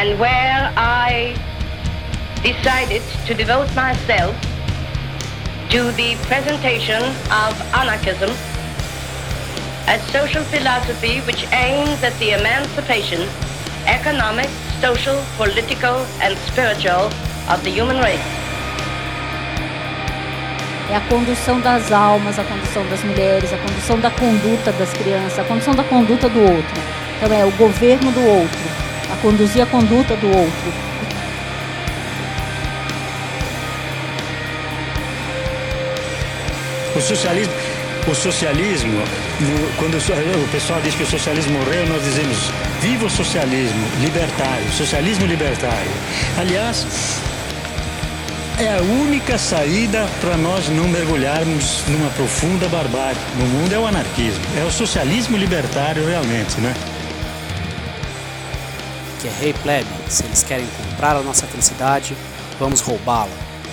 and where I decided to devote myself to the presentation of anarchism as social philosophy which aims at the emancipation, economic, social, political, and spiritual of the human race. É a condução das almas, a condução das mulheres, a condução da conduta das crianças, a condução da conduta do outro. Então é o governo do outro, a conduzir a conduta do outro. O socialismo, quando o pessoal diz que o socialismo morreu, nós dizemos viva o socialismo libertário. Aliás, é a única saída para nós não mergulharmos numa profunda barbárie no mundo, é o anarquismo, é o socialismo libertário realmente, né? Que é Hey Plebe, se eles querem comprar a nossa felicidade, vamos roubá-la.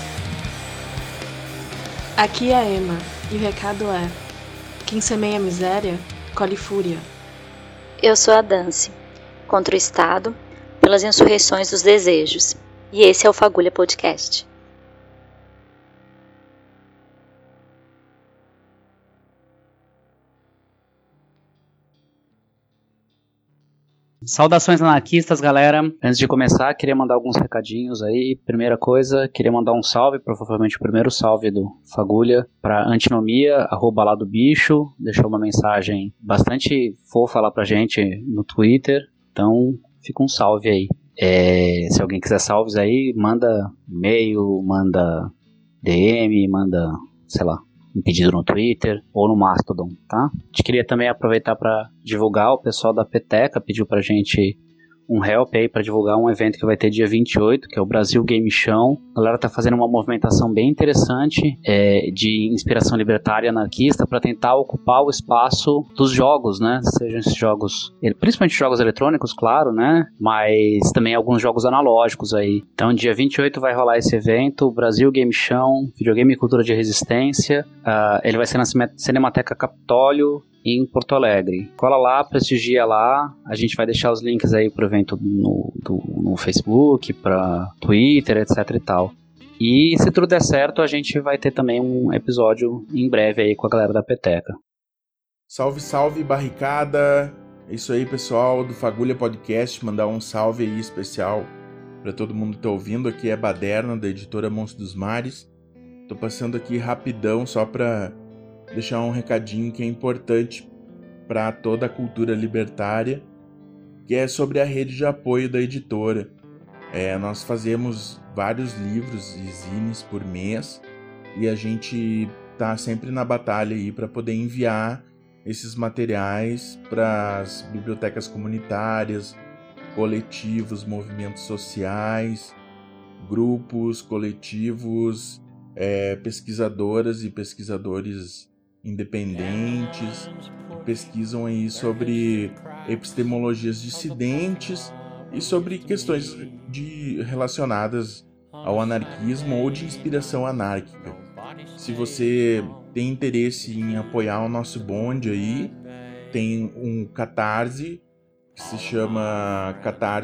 Aqui é a Emma, e o recado é: quem semeia miséria, colhe fúria. Eu sou a Dance, contra o Estado, pelas insurreições dos desejos. E esse é o Fagulha Podcast. Saudações anarquistas, galera. Antes de começar, queria mandar alguns recadinhos aí. Primeira coisa, queria mandar um salve, provavelmente o primeiro salve do Fagulha, para Antinomia, @lá do bicho. Deixou uma mensagem bastante fofa lá pra gente no Twitter. Então, fica um salve aí. Se alguém quiser salves aí, manda e-mail, manda DM, manda, sei lá, um pedido no Twitter ou no Mastodon, tá? A gente queria também aproveitar para divulgar, o pessoal da Peteca pediu pra gente um help aí para divulgar um evento que vai ter dia 28, que é o Brasil Game Show. A galera tá fazendo uma movimentação bem interessante de inspiração libertária anarquista para tentar ocupar o espaço dos jogos, né? Sejam esses jogos, principalmente jogos eletrônicos, claro, né? Mas também alguns jogos analógicos aí. Então, dia 28 vai rolar esse evento, o Brasil Game Show, videogame e cultura de resistência. Ele vai ser na Cinemateca Capitólio, em Porto Alegre. Cola lá, prestigia lá. A gente vai deixar os links aí pro evento no Facebook, pra Twitter, etc e tal. E se tudo der certo, a gente vai ter também um episódio em breve aí com a galera da Peteca. Salve, salve, barricada! É isso aí, pessoal do Fagulha Podcast. Mandar um salve aí especial pra todo mundo que tá ouvindo. Aqui é Baderna, da editora Monstro dos Mares. Tô passando aqui rapidão só pra deixar um recadinho que é importante para toda a cultura libertária, que é sobre a rede de apoio da editora. Nós fazemos vários livros e zines por mês e a gente tá sempre na batalha aí para poder enviar esses materiais para as bibliotecas comunitárias, coletivos, movimentos sociais, grupos, coletivos, pesquisadoras e pesquisadores independentes, que pesquisam aí sobre epistemologias dissidentes e sobre questões relacionadas ao anarquismo ou de inspiração anárquica. Se você tem interesse em apoiar o nosso bonde aí, tem um Catarse, que se chama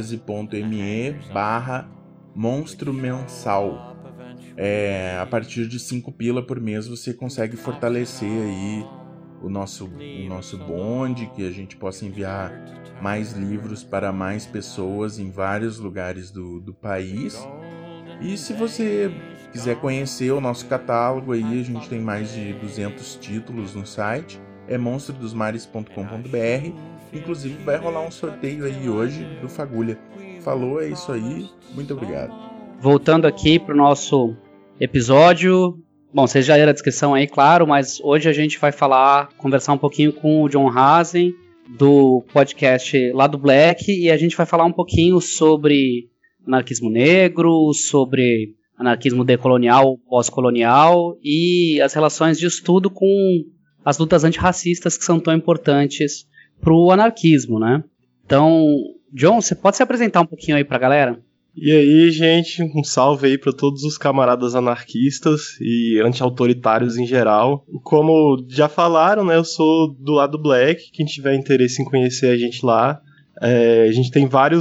catarse.me/monstro mensal. A partir de 5 pila por mês você consegue fortalecer aí o nosso bonde, que a gente possa enviar mais livros para mais pessoas em vários lugares do país. E se você quiser conhecer o nosso catálogo aí, a gente tem mais de 200 títulos no site, é monstrodosmares.com.br. Inclusive vai rolar um sorteio aí hoje do Fagulha. Falou, é isso aí, muito obrigado. Voltando aqui pro nosso episódio, bom, vocês já leram a descrição aí, claro, mas hoje a gente vai conversar um pouquinho com o John Hazen, do podcast Lá do Black, e a gente vai falar um pouquinho sobre anarquismo negro, sobre anarquismo decolonial, pós-colonial e as relações de estudo com as lutas antirracistas que são tão importantes pro anarquismo, né? Então, John, você pode se apresentar um pouquinho aí pra galera? E aí, gente, um salve aí para todos os camaradas anarquistas e anti-autoritários em geral. Como já falaram, né, eu sou do Lado Black, quem tiver interesse em conhecer a gente lá. A gente tem vários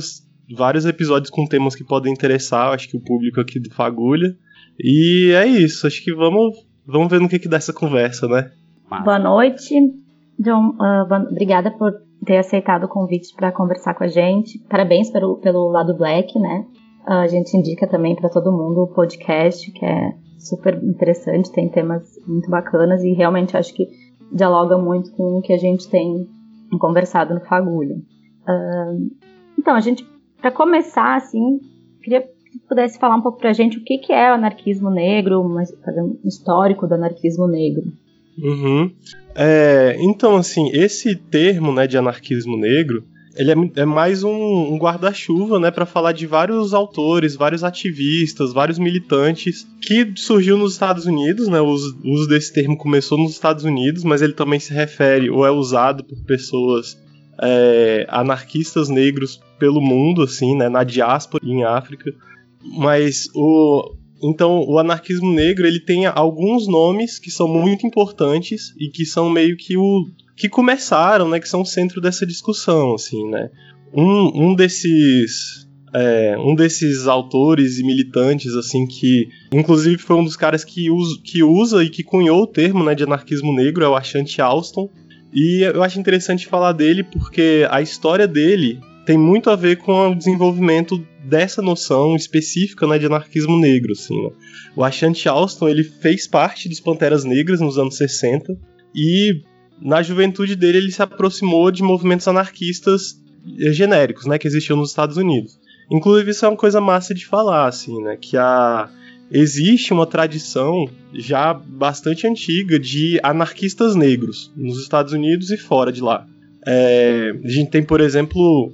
vários episódios com temas que podem interessar, acho que o público aqui do Fagulha. E é isso, acho que vamos ver no que dá essa conversa, né? Boa noite, John. Obrigada por ter aceitado o convite para conversar com a gente. Parabéns pelo Lado Black, né? A gente indica também para todo mundo o podcast, que é super interessante, tem temas muito bacanas e realmente acho que dialoga muito com o que a gente tem conversado no Fagulha. Então, a gente, para começar, assim, queria que pudesse falar um pouco pra gente o que é o anarquismo negro, fazer um histórico do anarquismo negro. Uhum. Então, assim, esse termo, né, de anarquismo negro, ele é mais um guarda-chuva, né, para falar de vários autores, vários ativistas, vários militantes, que surgiu nos Estados Unidos, né, o uso desse termo começou nos Estados Unidos, mas ele também se refere, ou é usado por pessoas anarquistas negros pelo mundo, assim, né, na diáspora e em África. Mas então o anarquismo negro, ele tem alguns nomes que são muito importantes e que são meio que começaram, né, que são o centro dessa discussão, assim, né. Um desses autores e militantes, assim, que inclusive foi um dos caras que usa e que cunhou o termo, né, de anarquismo negro, é o Ashanti Alston. E eu acho interessante falar dele porque a história dele tem muito a ver com o desenvolvimento dessa noção específica, né, de anarquismo negro, assim, né. O Ashanti Alston, ele fez parte dos Panteras Negras nos anos 60 e na juventude dele ele se aproximou de movimentos anarquistas genéricos, né, que existiam nos Estados Unidos. Inclusive isso é uma coisa massa de falar, assim, né, que existe uma tradição já bastante antiga de anarquistas negros nos Estados Unidos e fora de lá. A gente tem, por exemplo,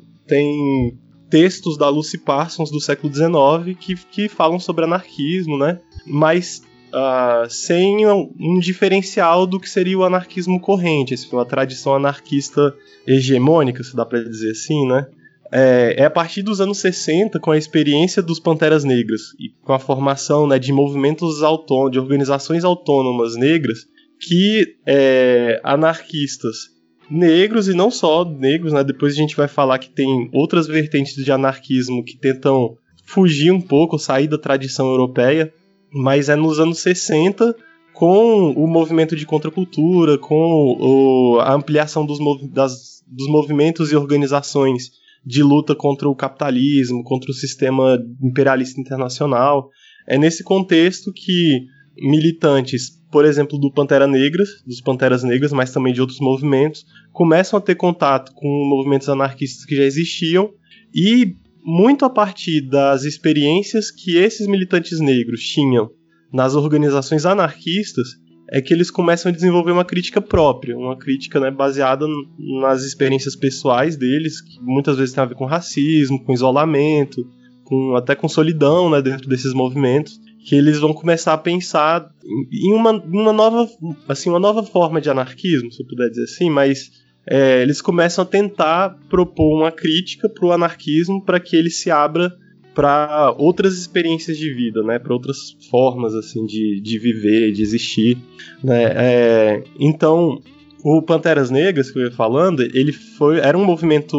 textos da Lucy Parsons do século XIX que falam sobre anarquismo, né? Mas sem um diferencial do que seria o anarquismo corrente, assim, uma tradição anarquista hegemônica, se dá para dizer assim, né? A partir dos anos 60, com a experiência dos Panteras Negras e com a formação, né, de movimentos de organizações autônomas negras, que anarquistas negros, e não só negros, né, depois a gente vai falar que tem outras vertentes de anarquismo que tentam fugir um pouco, sair da tradição europeia, mas é nos anos 60, com o movimento de contracultura, com a ampliação dos movimentos e organizações de luta contra o capitalismo, contra o sistema imperialista internacional. É nesse contexto que militantes, por exemplo, dos Panteras Negras, mas também de outros movimentos, começam a ter contato com movimentos anarquistas que já existiam e muito a partir das experiências que esses militantes negros tinham nas organizações anarquistas, é que eles começam a desenvolver uma crítica própria, uma crítica, né, baseada nas experiências pessoais deles, que muitas vezes tem a ver com racismo, com isolamento, até com solidão, né, dentro desses movimentos, que eles vão começar a pensar em uma nova forma de anarquismo, se eu puder dizer assim, mas eles começam a tentar propor uma crítica para o anarquismo para que ele se abra para outras experiências de vida, né, para outras formas assim de viver, de existir, né. Então, o Panteras Negras que eu ia falando, era um movimento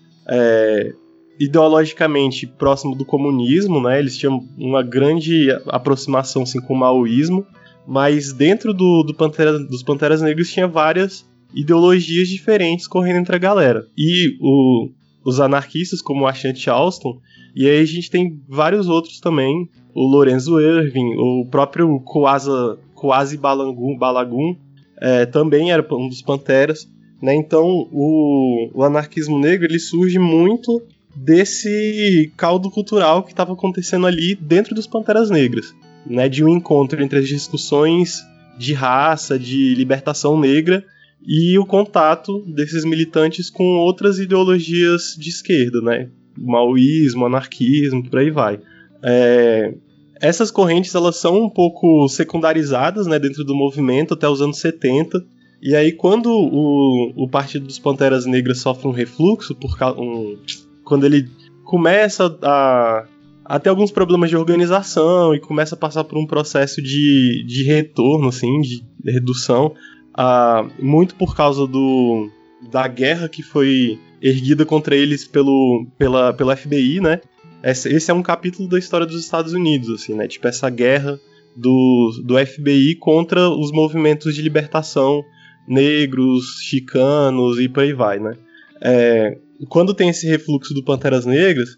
ideologicamente próximo do comunismo, né. Eles tinham uma grande aproximação assim, com o maoísmo, mas dentro dos Panteras Negras tinha várias ideologias diferentes correndo entre a galera. E os anarquistas, como o Ashanti Alston, e aí a gente tem vários outros também, o Lorenzo Irving, o próprio Kwasi Balagun, também era um dos Panteras, né? Então o anarquismo negro, ele surge muito desse caldo cultural que estava acontecendo ali dentro dos Panteras Negras, né? De um encontro entre as discussões de raça, de libertação negra, e o contato desses militantes com outras ideologias de esquerda, né? Maoísmo, anarquismo, por aí vai. Essas correntes, elas são um pouco secundarizadas, né, dentro do movimento até os anos 70, e aí quando o Partido dos Panteras Negras sofre um refluxo, quando ele começa a ter alguns problemas de organização e começa a passar por um processo de retorno, assim, de redução, muito por causa da guerra que foi erguida contra eles pela FBI, né? Esse é um capítulo da história dos Estados Unidos, assim, né? Tipo, essa guerra do FBI contra os movimentos de libertação negros, chicanos e por aí vai, né? Quando tem esse refluxo do Panteras Negras,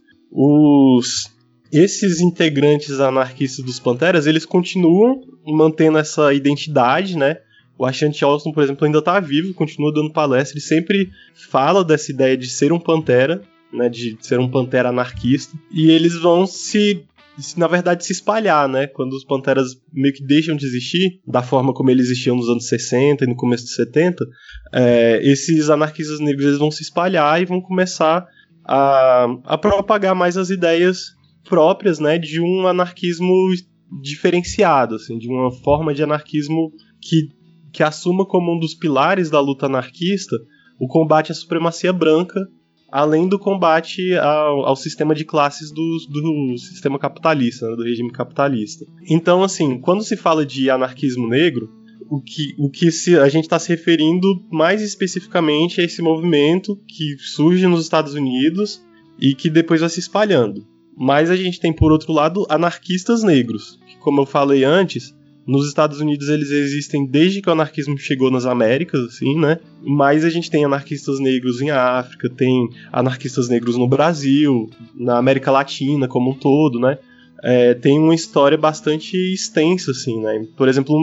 esses integrantes anarquistas dos Panteras, eles continuam mantendo essa identidade, né? O Ashanti Alston, por exemplo, ainda está vivo, continua dando palestra, ele sempre fala dessa ideia de ser um pantera, né? De ser um pantera anarquista, e eles vão na verdade, se espalhar, né? Quando os panteras meio que deixam de existir, da forma como eles existiam nos anos 60 e no começo dos 70, esses anarquistas negros eles vão se espalhar e vão começar a propagar mais as ideias próprias, né? De um anarquismo diferenciado, assim, de uma forma de anarquismo que assuma como um dos pilares da luta anarquista o combate à supremacia branca, além do combate ao sistema de classes do sistema capitalista, né, do regime capitalista. Então, assim, quando se fala de anarquismo negro, a gente está se referindo mais especificamente a esse movimento que surge nos Estados Unidos e que depois vai se espalhando. Mas a gente tem, por outro lado, anarquistas negros, que, como eu falei antes, nos Estados Unidos eles existem desde que o anarquismo chegou nas Américas, assim, né? Mas a gente tem anarquistas negros em África, tem anarquistas negros no Brasil, na América Latina como um todo, né? Tem uma história bastante extensa, assim, né? Por exemplo,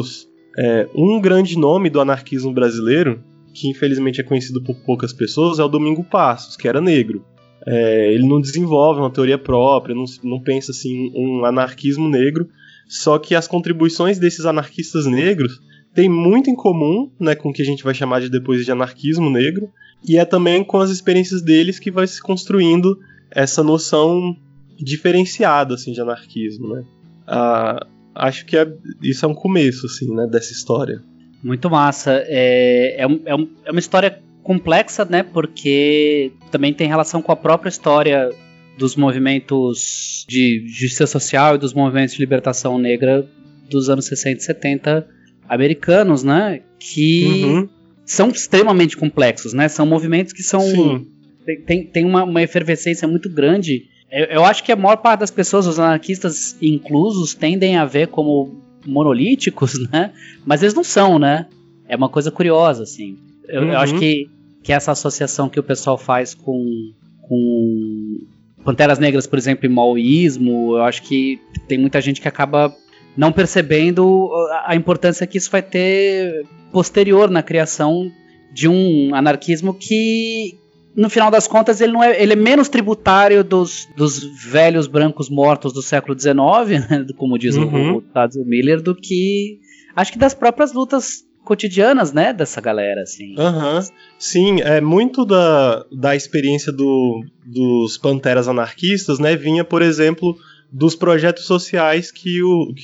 um grande nome do anarquismo brasileiro, que infelizmente é conhecido por poucas pessoas, é o Domingo Passos, que era negro. Ele não desenvolve uma teoria própria, não pensa assim um anarquismo negro. Só que as contribuições desses anarquistas negros têm muito em comum, né, com o que a gente vai chamar depois de anarquismo negro, e é também com as experiências deles que vai se construindo essa noção diferenciada, assim, de anarquismo, né? Acho que isso é um começo, assim, né, dessa história. Muito massa. É uma história complexa, né, porque também tem relação com a própria história dos movimentos de justiça social e dos movimentos de libertação negra dos anos 60 e 70 americanos, né? Que são extremamente complexos, né? São movimentos que são... Tem uma efervescência muito grande. Eu acho que a maior parte das pessoas, os anarquistas inclusos, tendem a ver como monolíticos, né? Mas eles não são, né? É uma coisa curiosa, assim. Eu acho que essa associação que o pessoal faz com Panteras Negras, por exemplo, e maoísmo, eu acho que tem muita gente que acaba não percebendo a importância que isso vai ter posterior na criação de um anarquismo que, no final das contas, ele é menos tributário dos velhos brancos mortos do século XIX, né, como diz o Tadzio Miller, do que, acho que das próprias lutas cotidianas, né, dessa galera, assim. Sim, muito da experiência dos panteras anarquistas, né, vinha, por exemplo, dos projetos sociais que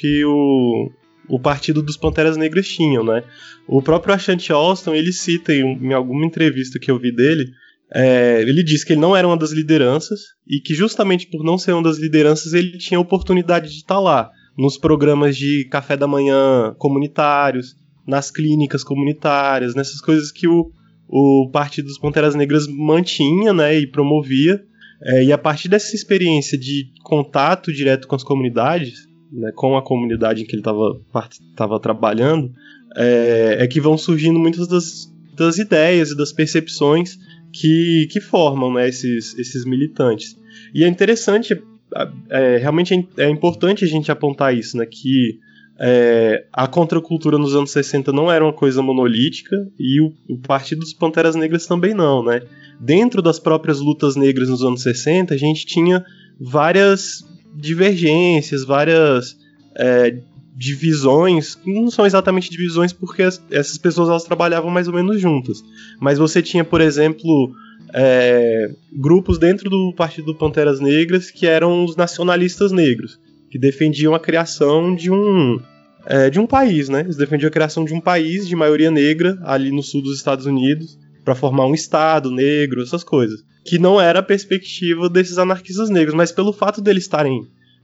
o Partido dos Panteras Negras tinham, né. O próprio Ashanti Alston, ele cita em alguma entrevista que eu vi dele, ele diz que ele não era uma das lideranças e que justamente por não ser uma das lideranças ele tinha a oportunidade de estar lá, nos programas de café da manhã comunitários, nas clínicas comunitárias, nessas coisas que o Partido dos Panteras Negras mantinha, né, e promovia. E a partir dessa experiência de contato direto com as comunidades, né, com a comunidade em que ele estava trabalhando, que vão surgindo muitas das ideias e das percepções que formam, né, esses militantes. E é interessante, realmente é importante a gente apontar isso, né, que a contracultura nos anos 60 não era uma coisa monolítica e o Partido dos Panteras Negras também não, né? Dentro das próprias lutas negras nos anos 60, a gente tinha várias divergências, várias divisões, não são exatamente divisões porque essas pessoas elas trabalhavam mais ou menos juntas, mas você tinha, por exemplo, grupos dentro do Partido dos Panteras Negras que eram os nacionalistas negros, que defendiam a criação de um país, né? Eles defendiam a criação de um país de maioria negra ali no sul dos Estados Unidos para formar um estado negro, essas coisas. Que não era a perspectiva desses anarquistas negros, mas pelo fato deles estarem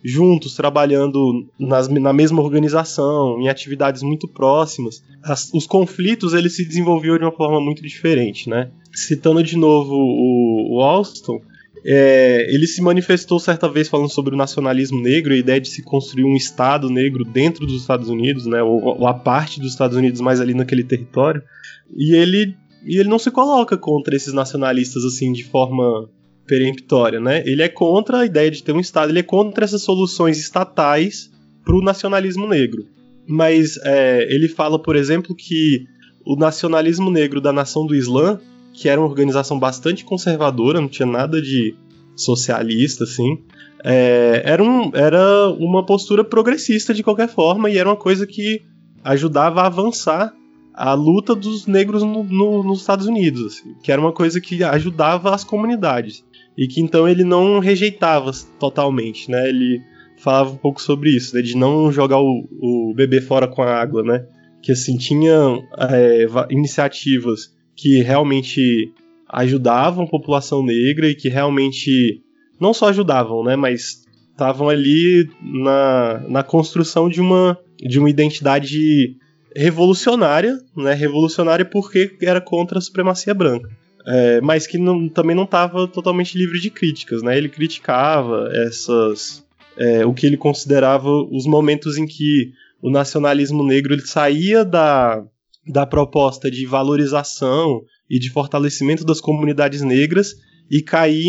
juntos, trabalhando na mesma organização, em atividades muito próximas, os conflitos eles se desenvolviam de uma forma muito diferente, né? Citando de novo o Alston, ele se manifestou certa vez falando sobre o nacionalismo negro, a ideia de se construir um Estado negro dentro dos Estados Unidos, né? Ou a parte dos Estados Unidos mais ali naquele território, e ele não se coloca contra esses nacionalistas assim de forma peremptória, né? Ele é contra a ideia de ter um Estado, ele é contra essas soluções estatais para o nacionalismo negro. Mas ele fala, por exemplo, que o nacionalismo negro da Nação do Islã, que era uma organização bastante conservadora, não tinha nada de socialista, assim, era uma postura progressista de qualquer forma, e era uma coisa que ajudava a avançar a luta dos negros nos Estados Unidos, assim, que era uma coisa que ajudava as comunidades. E que então ele não rejeitava totalmente, né? Ele falava um pouco sobre isso, né? De não jogar o bebê fora com a água, né? Que assim, tinha iniciativas que realmente ajudavam a população negra e que realmente não só ajudavam, né? Mas estavam ali na construção de uma identidade revolucionária, né? Revolucionária porque era contra a supremacia branca. Mas que também não estava totalmente livre de críticas, né? Ele criticava o que ele considerava os momentos em que o nacionalismo negro ele saía da proposta de valorização e de fortalecimento das comunidades negras e caía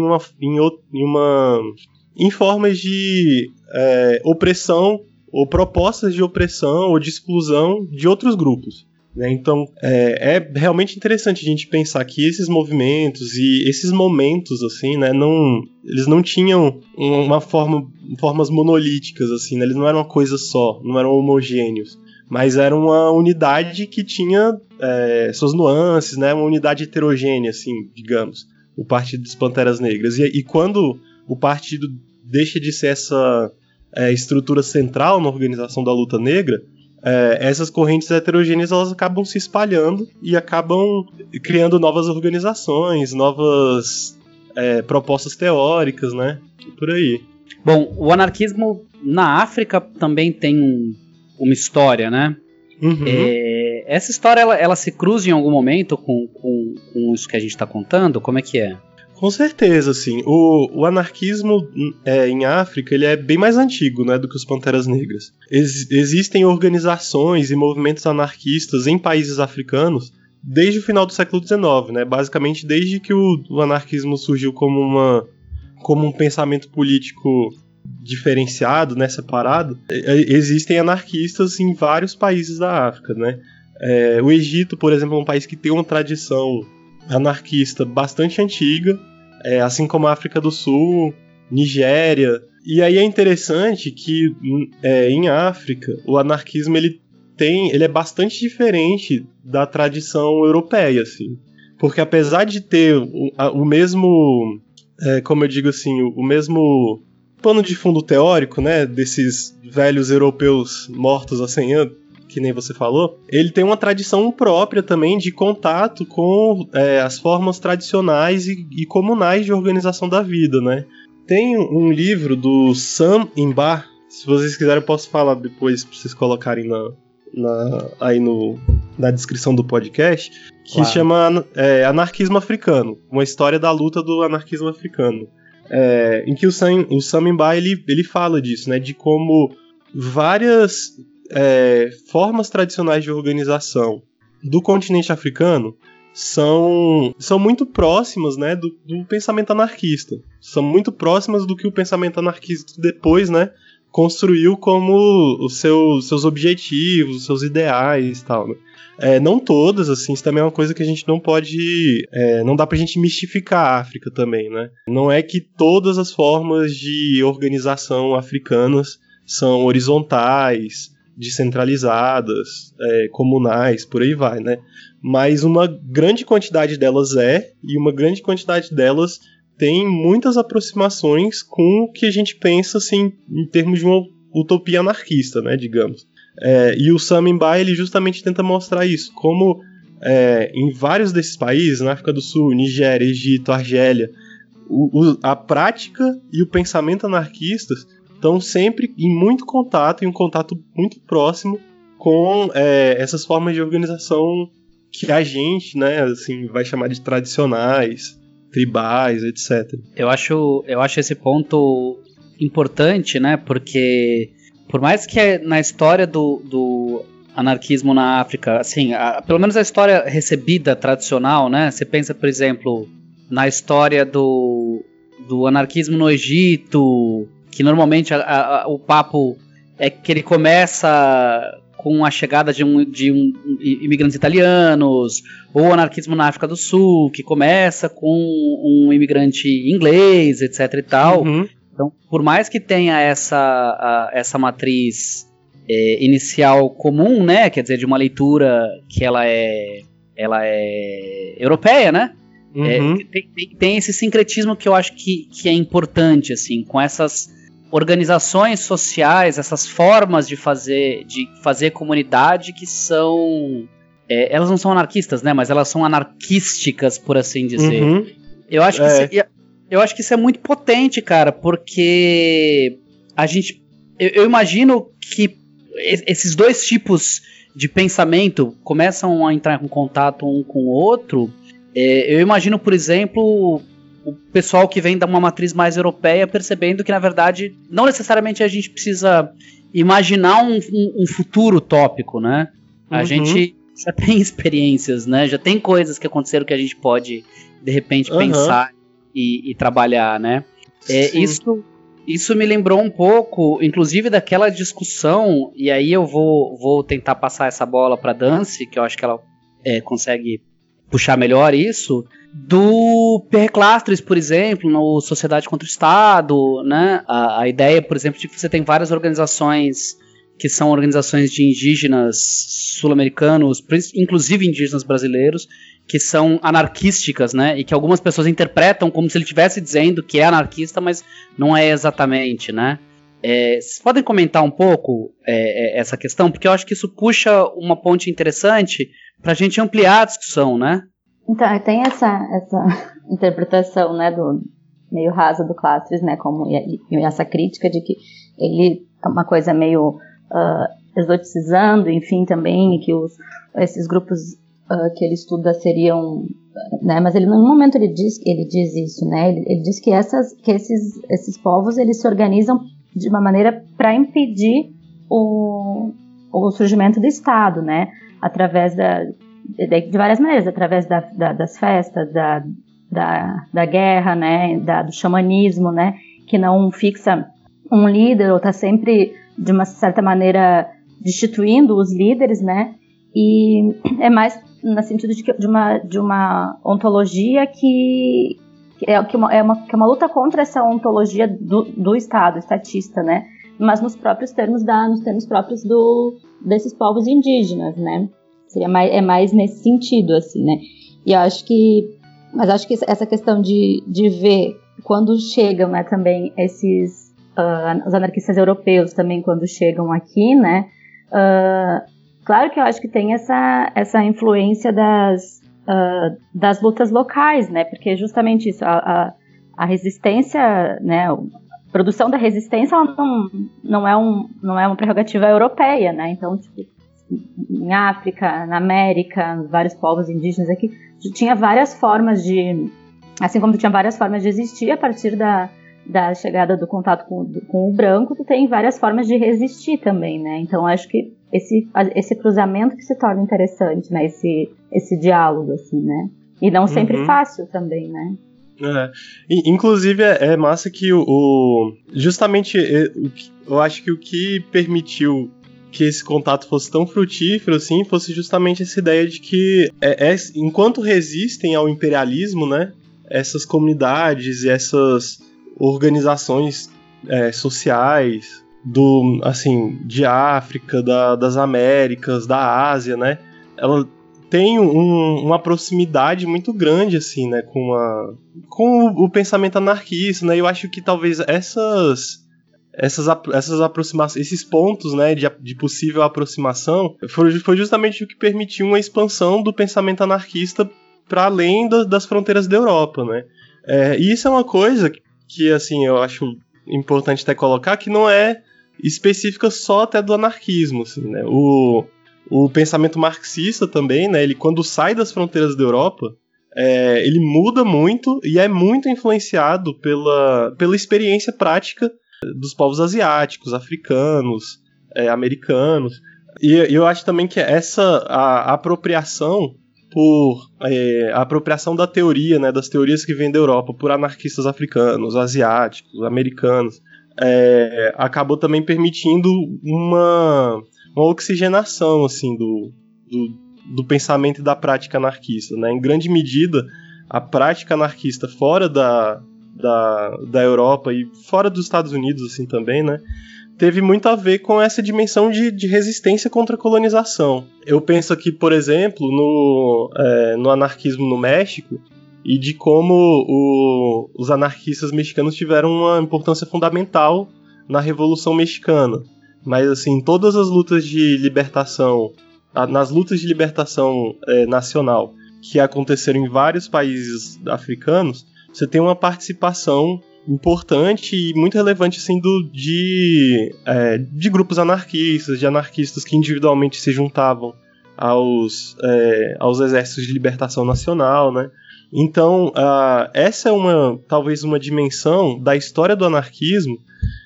em formas de opressão ou propostas de opressão ou de exclusão de outros grupos. Então, é realmente interessante a gente pensar que esses movimentos e esses momentos, assim, né, eles não tinham formas monolíticas, assim, né, eles não eram uma coisa só, não eram homogêneos, mas era uma unidade que tinha suas nuances, né, uma unidade heterogênea, assim, digamos, o Partido dos Panteras Negras. E quando o partido deixa de ser essa estrutura central na organização da luta negra, essas correntes heterogêneas elas acabam se espalhando e acabam criando novas organizações, novas propostas teóricas, né? E por aí. Bom, o anarquismo na África também tem uma história, né? Uhum. Essa história ela se cruza em algum momento com isso que a gente está contando? Como é que é? Com certeza, assim. O anarquismo em África ele é bem mais antigo, né, do que os Panteras Negras. Existem organizações e movimentos anarquistas em países africanos desde o final do século XIX, né, basicamente desde que o anarquismo surgiu como um pensamento político diferenciado, né, separado. Existem anarquistas em vários países da África, né. O Egito, por exemplo, é um país que tem uma tradição anarquista bastante antiga, assim como a África do Sul, Nigéria. E aí é interessante que em África o anarquismo ele é bastante diferente da tradição europeia, assim, porque apesar de ter o mesmo, como eu digo assim, o mesmo pano de fundo teórico, né, desses velhos europeus mortos há 100 anos, que nem você falou, ele tem uma tradição própria também de contato com as formas tradicionais e comunais de organização da vida, né? Tem um livro do Sam Mba, se vocês quiserem eu posso falar depois para vocês colocarem aí na descrição do podcast, que claro. Se chama Anarquismo Africano, uma história da luta do anarquismo africano, em que o Sam Mba ele fala disso, né? De como várias formas tradicionais de organização do continente africano são muito próximas, né, do pensamento anarquista. São muito próximas do que o pensamento anarquista depois, né, construiu como os seus objetivos, os seus ideais e tal, né? Não todas, assim, isso também é uma coisa que a gente não pode... não dá pra gente mistificar a África também, né? Não é que todas as formas de organização africanas são horizontais, descentralizadas, comunais, por aí vai, né? Mas uma grande quantidade delas e uma grande quantidade delas tem muitas aproximações com o que a gente pensa, assim, em termos de uma utopia anarquista, né, digamos. E o Sam Mba, ele justamente tenta mostrar isso, como em vários desses países, na África do Sul, Nigéria, Egito, Argélia, a prática e o pensamento anarquistas estão sempre em muito contato, em um contato muito próximo com essas formas de organização que a gente, né, assim, vai chamar de tradicionais, tribais, etc. Eu acho esse ponto importante, né, porque por mais que na história do anarquismo na África, assim, pelo menos a história recebida tradicional, né, você pensa, por exemplo, na história do anarquismo no Egito, que normalmente o papo é que ele começa com a chegada de imigrantes italianos, ou o anarquismo na África do Sul, que começa com um imigrante inglês, etc e tal. Uhum. Então, por mais que tenha essa matriz inicial comum, né, quer dizer, de uma leitura que ela é europeia, né, Uhum. tem esse sincretismo que eu acho que é importante, assim, com essas organizações sociais, essas formas de fazer comunidade que são... elas não são anarquistas, né? Mas elas são anarquísticas, por assim dizer. Uhum. Eu acho que isso é muito potente, cara, porque a gente... Eu imagino que esses dois tipos de pensamento começam a entrar em contato um com o outro. Eu imagino, por exemplo... o pessoal que vem de uma matriz mais europeia percebendo que, na verdade, não necessariamente a gente precisa imaginar um futuro utópico, né? A gente já tem experiências, né? Já tem coisas que aconteceram que a gente pode, de repente, pensar e trabalhar, né? Isso me lembrou um pouco, inclusive, daquela discussão, e aí eu vou tentar passar essa bola para Dancy, que eu acho que ela consegue puxar melhor isso, do Pierre Clastres, por exemplo, no Sociedade contra o Estado, né? A ideia, por exemplo, de que você tem várias organizações que são organizações de indígenas sul-americanos, inclusive indígenas brasileiros, que são anarquísticas, né? E que algumas pessoas interpretam como se ele estivesse dizendo que é anarquista, mas não é exatamente, né? Vocês podem comentar um pouco essa questão? Porque eu acho que isso puxa uma ponte interessante para a gente ampliar a discussão, né? Então, tem essa interpretação, né, do meio rasa do Clastres, né, como e essa crítica de que ele é uma coisa meio exoticizando, enfim, também, e que esses grupos que ele estuda seriam, né, mas ele, num momento ele diz isso, né, ele diz que esses povos, eles se organizam de uma maneira para impedir o surgimento do Estado, né, através de várias maneiras, através das festas, da guerra, né, do xamanismo, né, que não fixa um líder ou está sempre, de uma certa maneira, destituindo os líderes, né, e é mais no sentido de uma ontologia que é uma luta contra essa ontologia do Estado, estatista, né, mas nos próprios termos próprios desses povos indígenas, né. É mais nesse sentido, assim, né? E acho que essa questão de ver quando chegam, né, também os anarquistas europeus também quando chegam aqui, né? Claro que eu acho que tem essa influência das lutas locais, né? Porque justamente isso, a resistência, né? A produção da resistência não é uma prerrogativa europeia, né? Então, tipo, em África, na América, vários povos indígenas aqui, tinha várias formas assim como tinha várias formas de existir a partir da chegada do contato com o branco, tu tem várias formas de resistir também, né? Então acho que esse cruzamento que se torna interessante, né? Esse diálogo, assim, né? E não sempre fácil também, né? Inclusive é massa que justamente eu acho que o que permitiu que esse contato fosse tão frutífero, assim, fosse justamente essa ideia de que enquanto resistem ao imperialismo, né, essas comunidades e essas organizações sociais de África, das Américas, da Ásia, né, ela tem uma proximidade muito grande, assim, né, com o pensamento anarquista, né, eu acho que talvez essas aproximações, esses pontos, né, de possível aproximação, foi justamente o que permitiu uma expansão do pensamento anarquista para além das fronteiras da Europa, né? E isso é uma coisa que, assim, eu acho importante até colocar que não é específica só até do anarquismo, assim, né? O pensamento marxista também, né? Ele, quando sai das fronteiras da Europa, ele muda muito e é muito influenciado pela experiência prática dos povos asiáticos, africanos, americanos. E eu acho também que a apropriação a apropriação da teoria, né, das teorias que vêm da Europa por anarquistas africanos, asiáticos, americanos, acabou também permitindo uma oxigenação assim, do pensamento e da prática anarquista, né? Em grande medida, a prática anarquista fora da Europa e fora dos Estados Unidos assim, também, né, teve muito a ver com essa dimensão de resistência contra a colonização. Eu penso aqui, por exemplo, no anarquismo no México e de como os anarquistas mexicanos tiveram uma importância fundamental na Revolução Mexicana. Mas, assim, todas as lutas de libertação, nas lutas de libertação nacional que aconteceram em vários países africanos, você tem uma participação importante e muito relevante assim, de grupos anarquistas, de anarquistas que individualmente se juntavam aos exércitos de libertação nacional, né? Então, essa é talvez uma dimensão da história do anarquismo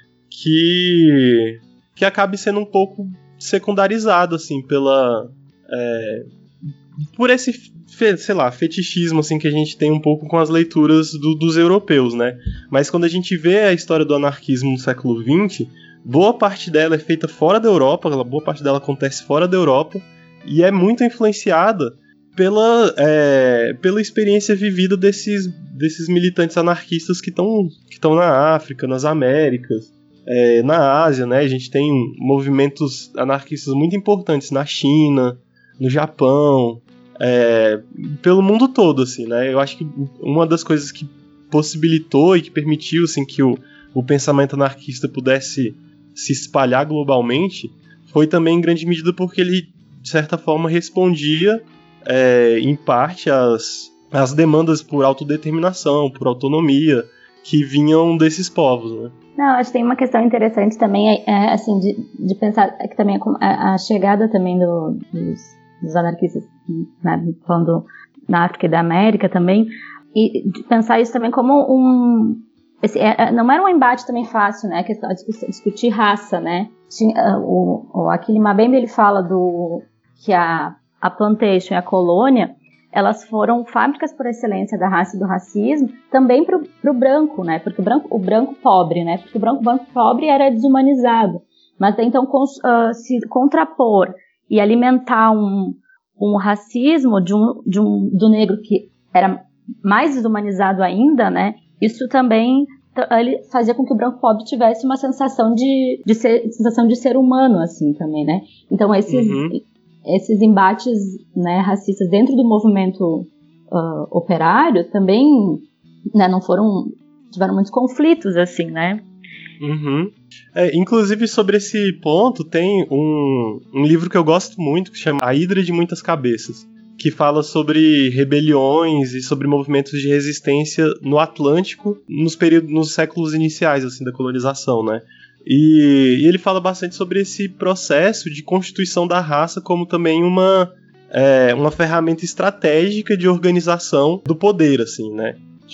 que acabe sendo um pouco secundarizada assim, por esse, sei lá, fetichismo assim, que a gente tem um pouco com as leituras dos europeus, né? Mas quando a gente vê a história do anarquismo no século XX, boa parte dela é feita fora da Europa, boa parte dela acontece fora da Europa, e é muito influenciada pela experiência vivida desses militantes anarquistas que estão na África, nas Américas, na Ásia, né? A gente tem movimentos anarquistas muito importantes na China, no Japão, pelo mundo todo, assim, né? Eu acho que uma das coisas que possibilitou e que permitiu, assim, que o pensamento anarquista pudesse se espalhar globalmente foi também em grande medida porque ele, de certa forma, respondia, em parte, às demandas por autodeterminação, por autonomia, que vinham desses povos, né? Não, acho que tem uma questão interessante também, assim, de pensar que também a chegada também dos anarquistas, né, falando na África e da América também, e de pensar isso também como não era um embate também fácil, né, a questão de discutir raça, né. O Achille Mbembe, ele fala que a plantation e a colônia, elas foram fábricas por excelência da raça e do racismo, também pro branco, né, porque o branco pobre, né, porque o branco pobre era desumanizado, mas então se contrapor e alimentar um racismo do negro que era mais desumanizado ainda, né? Isso também ele fazia com que o branco pobre tivesse uma sensação de ser humano, assim, também, né? Então esses embates, né, racistas dentro do movimento operário também, né, tiveram muitos conflitos, assim, né? Uhum. Inclusive sobre esse ponto tem um livro que eu gosto muito que chama A Hidra de Muitas Cabeças, que fala sobre rebeliões e sobre movimentos de resistência no Atlântico nos séculos iniciais assim, da colonização, né? E ele fala bastante sobre esse processo de constituição da raça como também uma ferramenta estratégica de organização do poder, assim, né?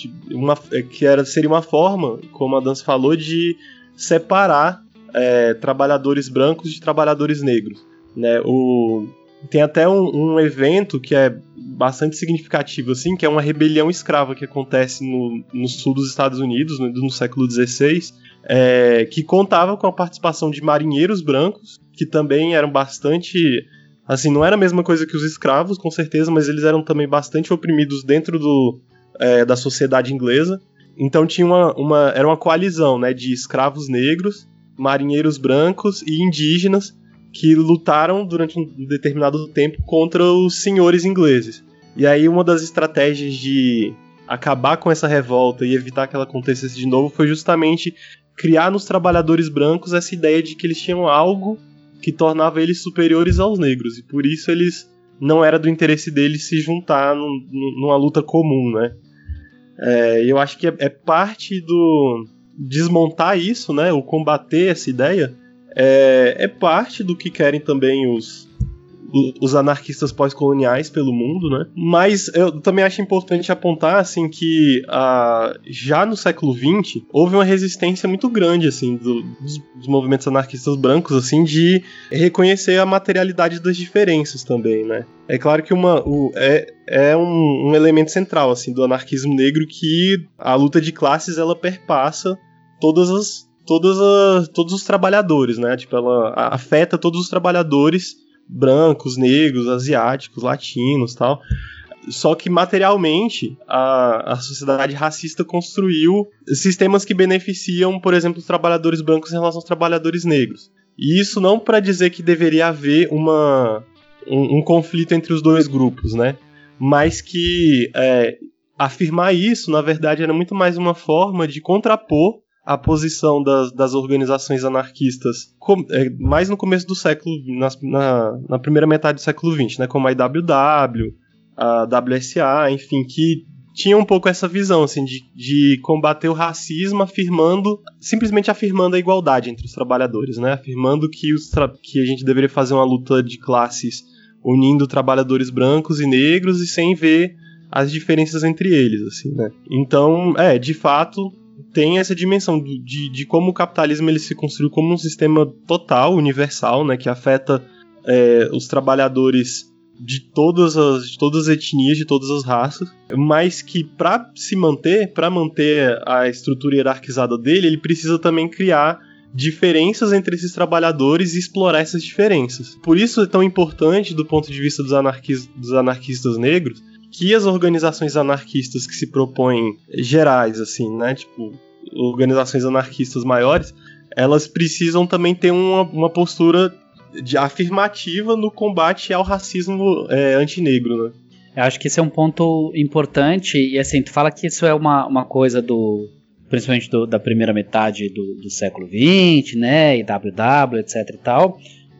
Seria uma forma, como a Dan falou, de separar trabalhadores brancos de trabalhadores negros, né? Tem até um evento que é bastante significativo, assim, que é uma rebelião escrava que acontece no sul dos Estados Unidos, no século XVI, que contava com a participação de marinheiros brancos, que também eram bastante... Assim, não era a mesma coisa que os escravos, com certeza, mas eles eram também bastante oprimidos dentro da sociedade inglesa. Então era uma coalizão, né, de escravos negros, marinheiros brancos e indígenas que lutaram durante um determinado tempo contra os senhores ingleses. E aí uma das estratégias de acabar com essa revolta e evitar que ela acontecesse de novo foi justamente criar nos trabalhadores brancos essa ideia de que eles tinham algo que tornava eles superiores aos negros, e por isso eles não era do interesse deles se juntar numa luta comum, né? Eu acho que é parte desmontar isso, né, ou combater essa ideia, é parte do que querem também os anarquistas pós-coloniais pelo mundo, né? Mas eu também acho importante apontar, assim, que já no século XX houve uma resistência muito grande, assim, dos movimentos anarquistas brancos, assim, de reconhecer a materialidade das diferenças também, né? É claro que é um elemento central, assim, do anarquismo negro, que a luta de classes, ela perpassa todos os trabalhadores, né? Tipo, ela afeta todos os trabalhadores brancos, negros, asiáticos, latinos, tal. Só que materialmente a sociedade racista construiu sistemas que beneficiam, por exemplo, os trabalhadores brancos em relação aos trabalhadores negros. E isso não para dizer que deveria haver um conflito entre os dois grupos, né? Mas que afirmar isso, na verdade, era muito mais uma forma de contrapor a posição das organizações anarquistas mais no começo do século, na primeira metade do século XX, né, como a IWW, a WSA, enfim, que tinha um pouco essa visão assim, de combater o racismo simplesmente afirmando a igualdade entre os trabalhadores, né, afirmando que a gente deveria fazer uma luta de classes unindo trabalhadores brancos e negros e sem ver as diferenças entre eles, assim, né. Então, de fato, tem essa dimensão de como o capitalismo ele se construiu como um sistema total, universal, né, que afeta os trabalhadores de todas as etnias, de todas as raças, mas que para manter a estrutura hierarquizada dele, ele precisa também criar diferenças entre esses trabalhadores e explorar essas diferenças. Por isso é tão importante, do ponto de vista dos anarquistas negros, que as organizações anarquistas que se propõem gerais, assim, né, tipo, organizações anarquistas maiores, elas precisam também ter uma postura afirmativa no combate ao racismo antinegro, né. Eu acho que esse é um ponto importante, e assim, tu fala que isso é uma coisa principalmente da primeira metade do século XX, né, IWW, etc e tal,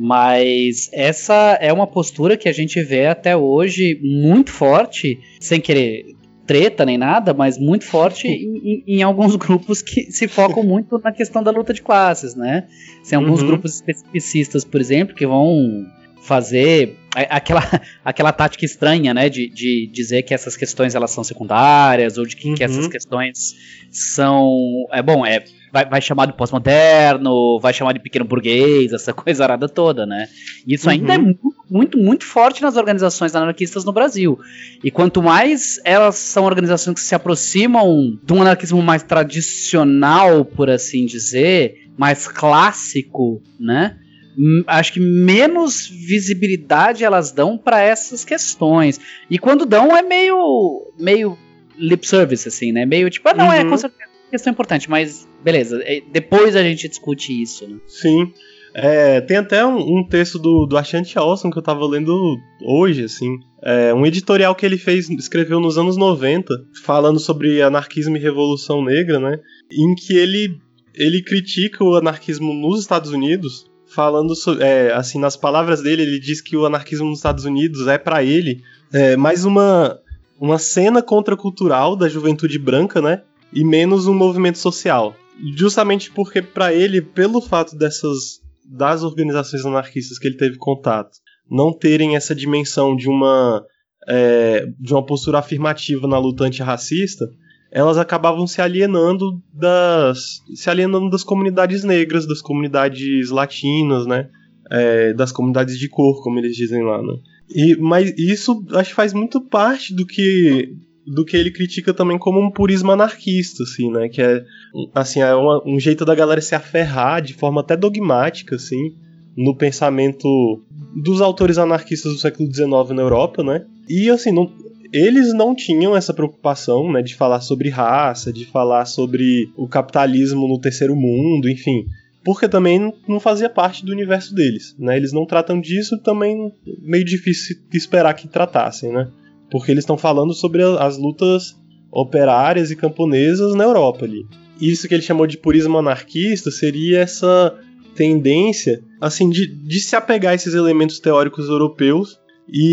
mas essa é uma postura que a gente vê até hoje muito forte, sem querer treta nem nada, mas muito forte em alguns grupos que se focam muito na questão da luta de classes, né? Tem alguns grupos especificistas, por exemplo, que vão fazer aquela tática estranha, né, de dizer que essas questões elas são secundárias, ou de que essas questões são... Vai chamar de pós-moderno, vai chamar de pequeno burguês, essa coisa arada toda, né? Isso ainda é muito, muito forte nas organizações anarquistas no Brasil. E quanto mais elas são organizações que se aproximam de um anarquismo mais tradicional, por assim dizer, mais clássico, né? Acho que menos visibilidade elas dão para essas questões. E quando dão é meio lip service, assim, né? Meio tipo, é com certeza questão importante, mas beleza, depois a gente discute isso, né? Sim. Tem até um texto do Ashanti Alston que eu tava lendo hoje, assim. Um editorial que ele escreveu nos anos 90, falando sobre anarquismo e revolução negra, né? Em que ele critica o anarquismo nos Estados Unidos, falando assim, nas palavras dele, ele diz que o anarquismo nos Estados Unidos é para ele mais uma cena contracultural da juventude branca, né? E menos um movimento social. Justamente porque, para ele, pelo fato das organizações anarquistas que ele teve contato não terem essa dimensão de uma postura afirmativa na luta antirracista, elas acabavam se alienando das comunidades negras, das comunidades latinas, né? Das comunidades de cor, como eles dizem lá, né? Mas isso acho que faz muito parte do que ele critica também como um purismo anarquista, assim, né? Que é um jeito da galera se aferrar de forma até dogmática, assim, no pensamento dos autores anarquistas do século XIX na Europa, né? E, assim, eles não tinham essa preocupação, né, de falar sobre raça, de falar sobre o capitalismo no terceiro mundo, enfim, porque também não fazia parte do universo deles, né? Eles não tratam disso, também meio difícil esperar que tratassem, né? Porque eles estão falando sobre as lutas operárias e camponesas na Europa ali. Isso que ele chamou de purismo anarquista seria essa tendência, assim, de se apegar a esses elementos teóricos europeus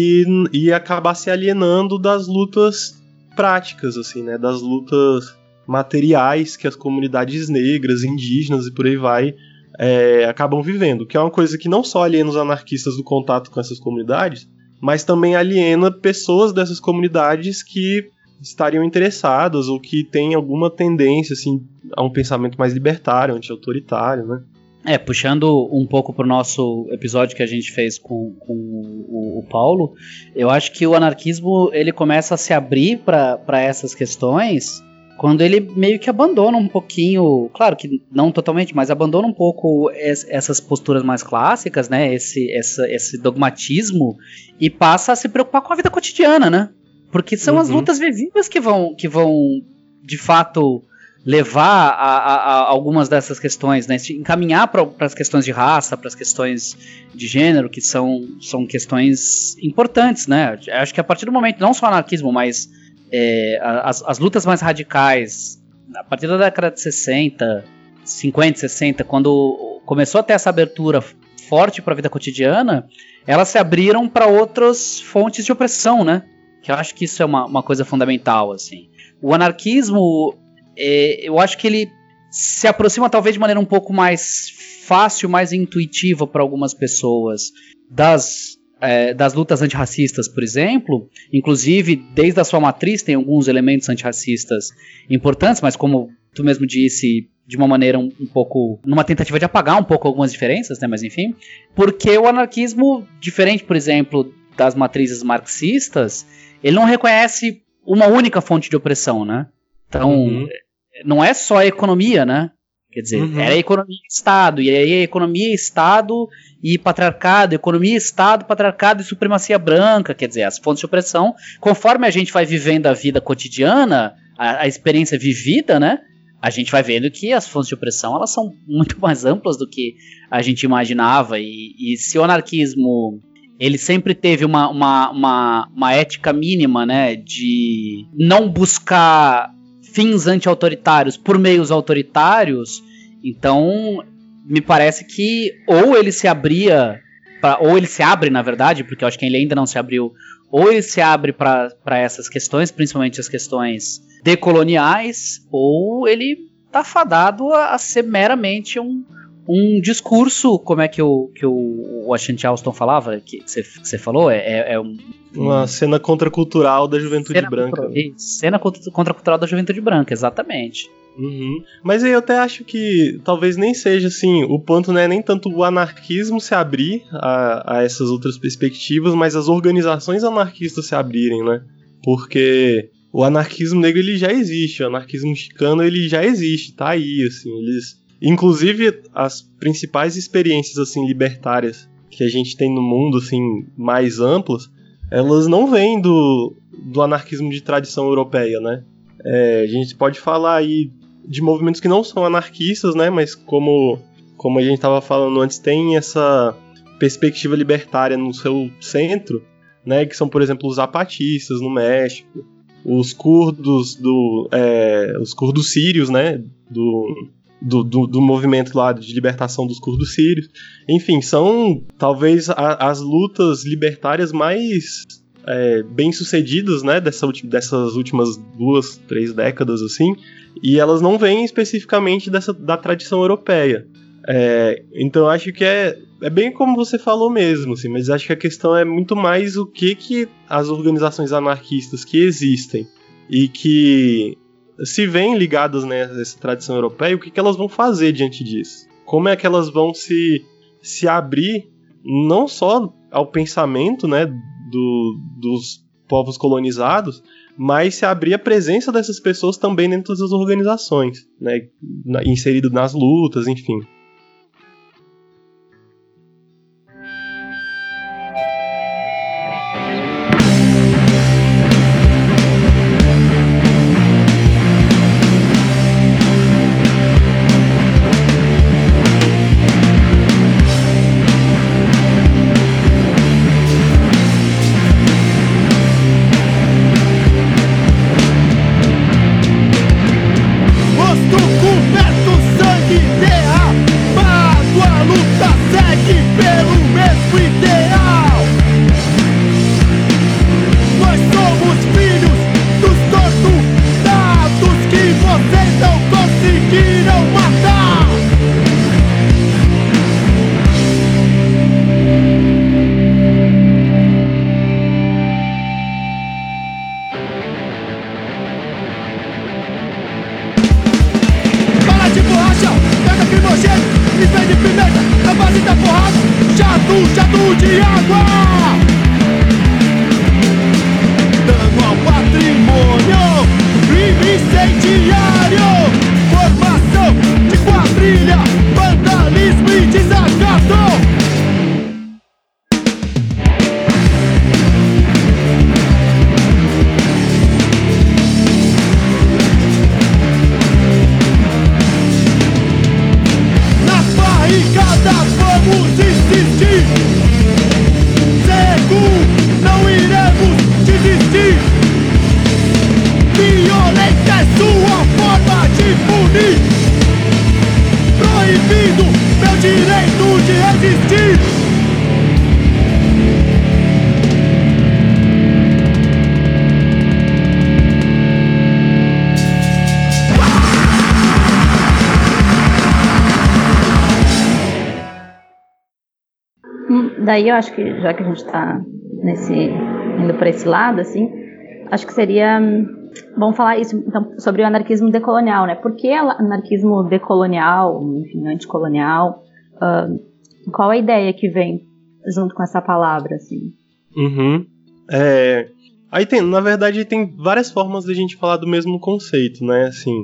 e acabar se alienando das lutas práticas, assim, né? Das lutas materiais que as comunidades negras, indígenas e por aí vai acabam vivendo, que é uma coisa que não só aliena os anarquistas do contato com essas comunidades, mas também aliena pessoas dessas comunidades que estariam interessadas ou que têm alguma tendência assim, a um pensamento mais libertário, anti-autoritário, né? Puxando um pouco pro nosso episódio que a gente fez com o Paulo, eu acho que o anarquismo ele começa a se abrir para essas questões quando ele meio que abandona um pouquinho, claro que não totalmente, mas abandona um pouco essas posturas mais clássicas, né, esse dogmatismo, e passa a se preocupar com a vida cotidiana, né? Porque são as lutas vividas que vão de fato levar a algumas dessas questões, né? Encaminhar para as questões de raça, para as questões de gênero, que são questões importantes, né? Acho que a partir do momento, não só o anarquismo, mas as lutas mais radicais, a partir da década de 60, 50, 60, quando começou a ter essa abertura forte para a vida cotidiana, elas se abriram para outras fontes de opressão, né? Que eu acho que isso é uma coisa fundamental, assim. O anarquismo, eu acho que ele se aproxima talvez de maneira um pouco mais fácil, mais intuitiva para algumas pessoas das lutas antirracistas, por exemplo. Inclusive, desde a sua matriz tem alguns elementos antirracistas importantes, mas como tu mesmo disse, de uma maneira um pouco, numa tentativa de apagar um pouco algumas diferenças, né? Mas enfim, porque o anarquismo, diferente, por exemplo, das matrizes marxistas, ele não reconhece uma única fonte de opressão, né? Então, não é só a economia, né? Quer dizer, era economia e Estado, e aí economia, Estado e patriarcado, economia, Estado, patriarcado e supremacia branca, quer dizer, as fontes de opressão, conforme a gente vai vivendo a vida cotidiana, a experiência vivida, né? A gente vai vendo que as fontes de opressão, elas são muito mais amplas do que a gente imaginava, e se o anarquismo ele sempre teve uma ética mínima, né, de não buscar fins anti-autoritários por meios autoritários, então me parece que ou ele se abria, ou ele se abre, na verdade, porque eu acho que ele ainda não se abriu, ou ele se abre para essas questões, principalmente as questões decoloniais, ou ele está fadado a ser meramente um discurso, como é que o Ashanti Alston falava, que você falou, uma cena contracultural da juventude branca. Cena contracultural da juventude branca, exatamente. Mas aí eu até acho que talvez nem seja assim, o ponto não é nem tanto o anarquismo se abrir a essas outras perspectivas, mas as organizações anarquistas se abrirem, né? Porque o anarquismo negro ele já existe, o anarquismo chicano ele já existe, tá aí, assim, inclusive as principais experiências assim libertárias que a gente tem no mundo assim mais amplas, elas não vêm do anarquismo de tradição europeia, né? A gente pode falar aí de movimentos que não são anarquistas, né? Mas como a gente estava falando antes, tem essa perspectiva libertária no seu centro, né? Que são, por exemplo, os zapatistas no México, os curdos sírios, né? Do movimento lá de libertação dos curdos sírios. Enfim, são talvez as lutas libertárias mais bem-sucedidas, né, dessas últimas 2-3 décadas, assim, e elas não vêm especificamente da tradição europeia. Então eu acho que é bem como você falou mesmo, assim, mas acho que a questão é muito mais o que as organizações anarquistas que existem e que se veem ligadas nessa tradição europeia, o que elas vão fazer diante disso? Como é que elas vão se abrir não só ao pensamento, né, dos povos colonizados, mas se abrir a presença dessas pessoas também dentro das organizações, né, inserido nas lutas, enfim. Rosto coberto, sangue, terra. jato de água, dano ao patrimônio, crime incendiário, formação de quadrilha, vandalismo e desacato. Vamos insistir, cego, não iremos desistir. Violência é sua forma de punir. Proibido meu direito de existir. Daí eu acho que, já que a gente está indo para esse lado, assim, acho que seria bom falar isso então, sobre o anarquismo decolonial, né? Por que anarquismo decolonial, enfim, anticolonial? Qual a ideia que vem junto com essa palavra, assim? Aí na verdade, tem várias formas de a gente falar do mesmo conceito, né? Assim,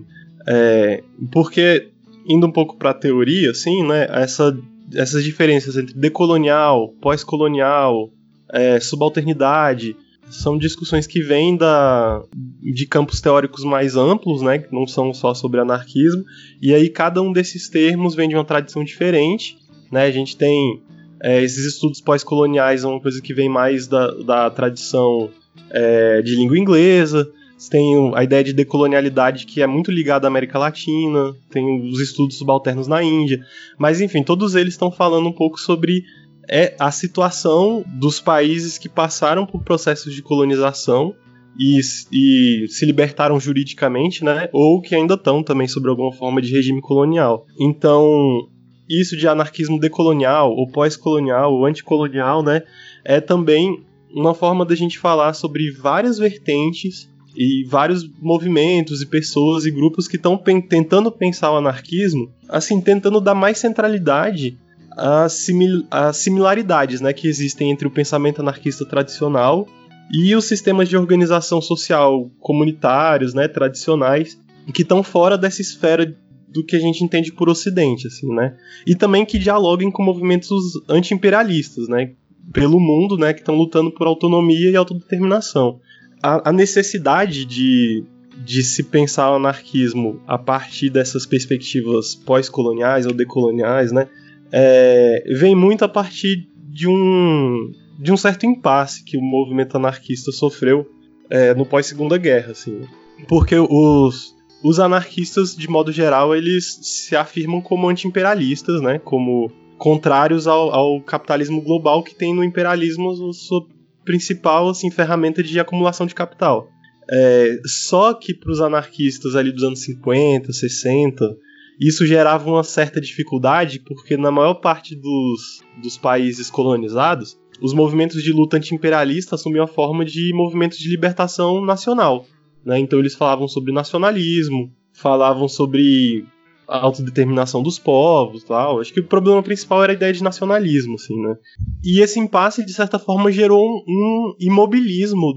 porque, indo um pouco para a teoria, assim, né? Essas diferenças entre decolonial, pós-colonial, subalternidade, são discussões que vêm de campos teóricos mais amplos, né, que não são só sobre anarquismo, e aí cada um desses termos vem de uma tradição diferente, né, a gente tem esses estudos pós-coloniais, uma coisa que vem mais da tradição de língua inglesa. Você tem a ideia de decolonialidade, que é muito ligada à América Latina, tem os estudos subalternos na Índia, mas enfim, todos eles estão falando um pouco sobre a situação dos países que passaram por processos de colonização e se libertaram juridicamente, né, ou que ainda estão também sobre alguma forma de regime colonial. Então, isso de anarquismo decolonial, ou pós-colonial, ou anticolonial, né, é também uma forma da gente falar sobre várias vertentes e vários movimentos e pessoas e grupos que estão tentando pensar o anarquismo, assim, tentando dar mais centralidade às similaridades, né, que existem entre o pensamento anarquista tradicional e os sistemas de organização social comunitários, né, tradicionais, que estão fora dessa esfera do que a gente entende por Ocidente, assim, né, e também que dialoguem com movimentos anti-imperialistas, né, pelo mundo, né, que estão lutando por autonomia e autodeterminação. A necessidade de se pensar o anarquismo a partir dessas perspectivas pós-coloniais ou decoloniais, né, vem muito a partir de um certo impasse que o movimento anarquista sofreu no pós-Segunda Guerra, assim, porque os anarquistas, de modo geral, eles se afirmam como anti-imperialistas, né, como contrários ao capitalismo global, que tem no imperialismo sua principal, assim, ferramenta de acumulação de capital. Só que para os anarquistas ali dos anos 50, 60, isso gerava uma certa dificuldade, porque na maior parte dos países colonizados, os movimentos de luta anti-imperialista assumiam a forma de movimentos de libertação nacional, né? Então eles falavam sobre nacionalismo, falavam sobre a autodeterminação dos povos, tal. Acho que o problema principal era a ideia de nacionalismo, assim, né? E esse impasse, de certa forma, gerou um imobilismo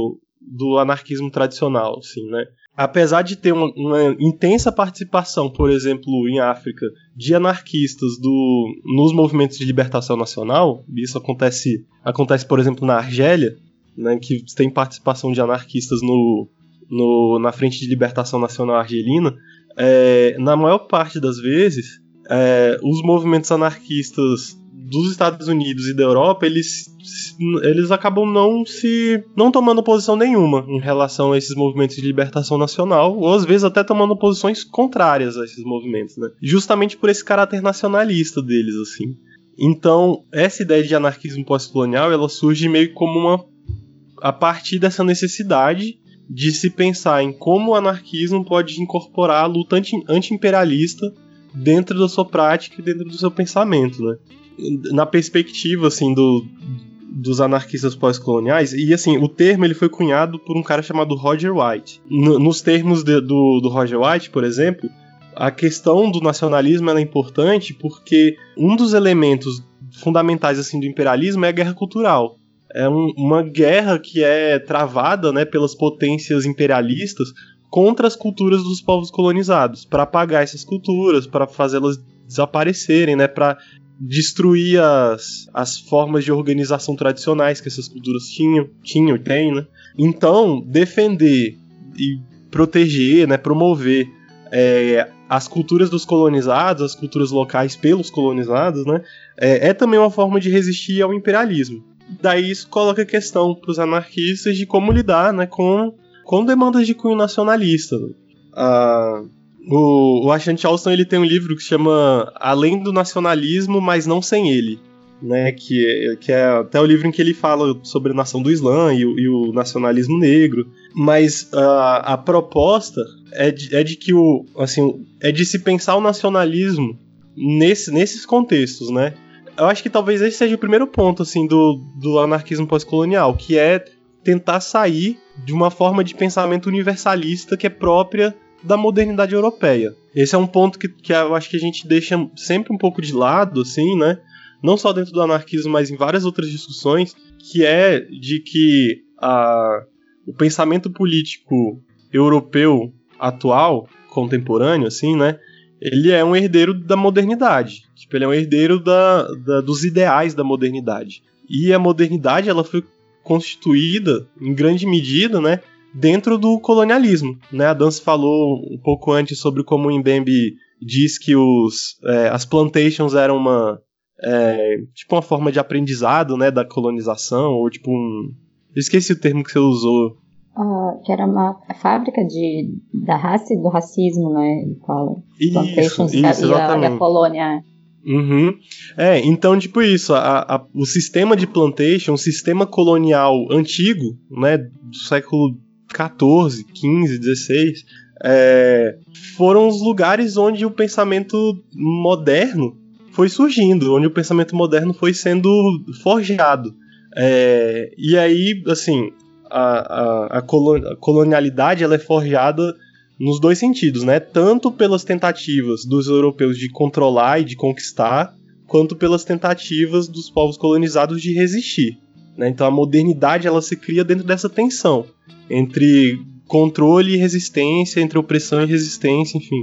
do anarquismo tradicional, assim, né? Apesar de ter uma intensa participação, por exemplo, em África, de anarquistas nos movimentos de libertação nacional, isso acontece, por exemplo, na Argélia, né, que tem participação de anarquistas na Frente de Libertação Nacional Argelina. Na maior parte das vezes, os movimentos anarquistas dos Estados Unidos e da Europa, eles acabam não tomando posição nenhuma em relação a esses movimentos de libertação nacional, ou às vezes até tomando posições contrárias a esses movimentos, né? Justamente por esse caráter nacionalista deles, assim. Então, essa ideia de anarquismo pós-colonial, ela surge meio como a partir dessa necessidade de se pensar em como o anarquismo pode incorporar a luta anti-imperialista dentro da sua prática e dentro do seu pensamento, né? Na perspectiva, assim, dos anarquistas pós-coloniais, e assim, o termo ele foi cunhado por um cara chamado Roger White. Nos termos do Roger White, por exemplo, a questão do nacionalismo ela é importante porque um dos elementos fundamentais assim do imperialismo é a guerra cultural. É uma guerra que é travada, né, pelas potências imperialistas contra as culturas dos povos colonizados, para apagar essas culturas, para fazê-las desaparecerem, né, para destruir as formas de organização tradicionais que essas culturas tinham e têm, né? Então, defender e proteger, né, promover as culturas dos colonizados, as culturas locais pelos colonizados, né, é também uma forma de resistir ao imperialismo. Daí isso coloca a questão para os anarquistas de como lidar, né, com demandas de cunho nacionalista. O Ashanti Alston, ele tem um livro que se chama Além do Nacionalismo, mas não sem ele, né, que é até o livro em que ele fala sobre a nação do Islã e o nacionalismo negro, mas a proposta é de que é de se pensar o nacionalismo nesses contextos, né. Eu acho que talvez esse seja o primeiro ponto assim do anarquismo pós-colonial, que é tentar sair de uma forma de pensamento universalista que é própria da modernidade europeia. Esse é um ponto que eu acho que a gente deixa sempre um pouco de lado, assim, né? Não só dentro do anarquismo, mas em várias outras discussões, que é de que o pensamento político europeu atual, contemporâneo, assim, né? Ele é um herdeiro da modernidade. Tipo, ele é um herdeiro dos ideais da modernidade. E a modernidade, ela foi constituída, em grande medida, né, dentro do colonialismo, né? A Dan falou um pouco antes sobre como o Mbembe diz que as plantations eram uma forma de aprendizado, né, da colonização, ou tipo eu esqueci o termo que você usou. Que era uma fábrica da raça e do racismo, né? Ele fala. Plantations isso, exatamente. E a colônia. Uhum. Então, tipo isso, o sistema de plantation, o sistema colonial antigo, né, do século XIV, XV, XVI, foram os lugares onde o pensamento moderno foi surgindo, onde o pensamento moderno foi sendo forjado. E aí, assim, a colonialidade, ela é forjada nos dois sentidos, né? Tanto pelas tentativas dos europeus de controlar e de conquistar, quanto pelas tentativas dos povos colonizados de resistir, né? Então a modernidade, ela se cria dentro dessa tensão entre controle e resistência, entre opressão e resistência, enfim.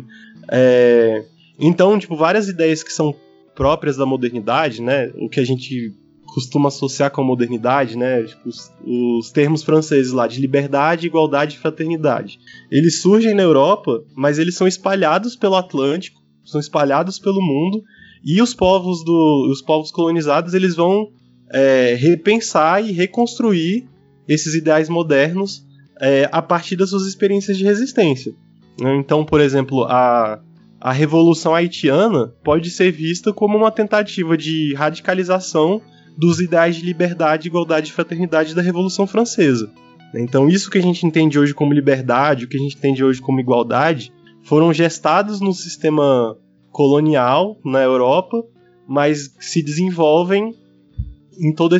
Então, tipo, várias ideias que são próprias da modernidade, né? O que a gente costuma associar com a modernidade, né? Tipo, os termos franceses lá de liberdade, igualdade e fraternidade. Eles surgem na Europa, mas eles são espalhados pelo Atlântico, são espalhados pelo mundo, e os povos colonizados, eles vão repensar e reconstruir esses ideais modernos a partir das suas experiências de resistência. Então, por exemplo, a Revolução Haitiana pode ser vista como uma tentativa de radicalização dos ideais de liberdade, igualdade e fraternidade da Revolução Francesa. Então isso que a gente entende hoje como liberdade, o que a gente entende hoje como igualdade, foram gestados no sistema colonial na Europa, mas se desenvolvem em toda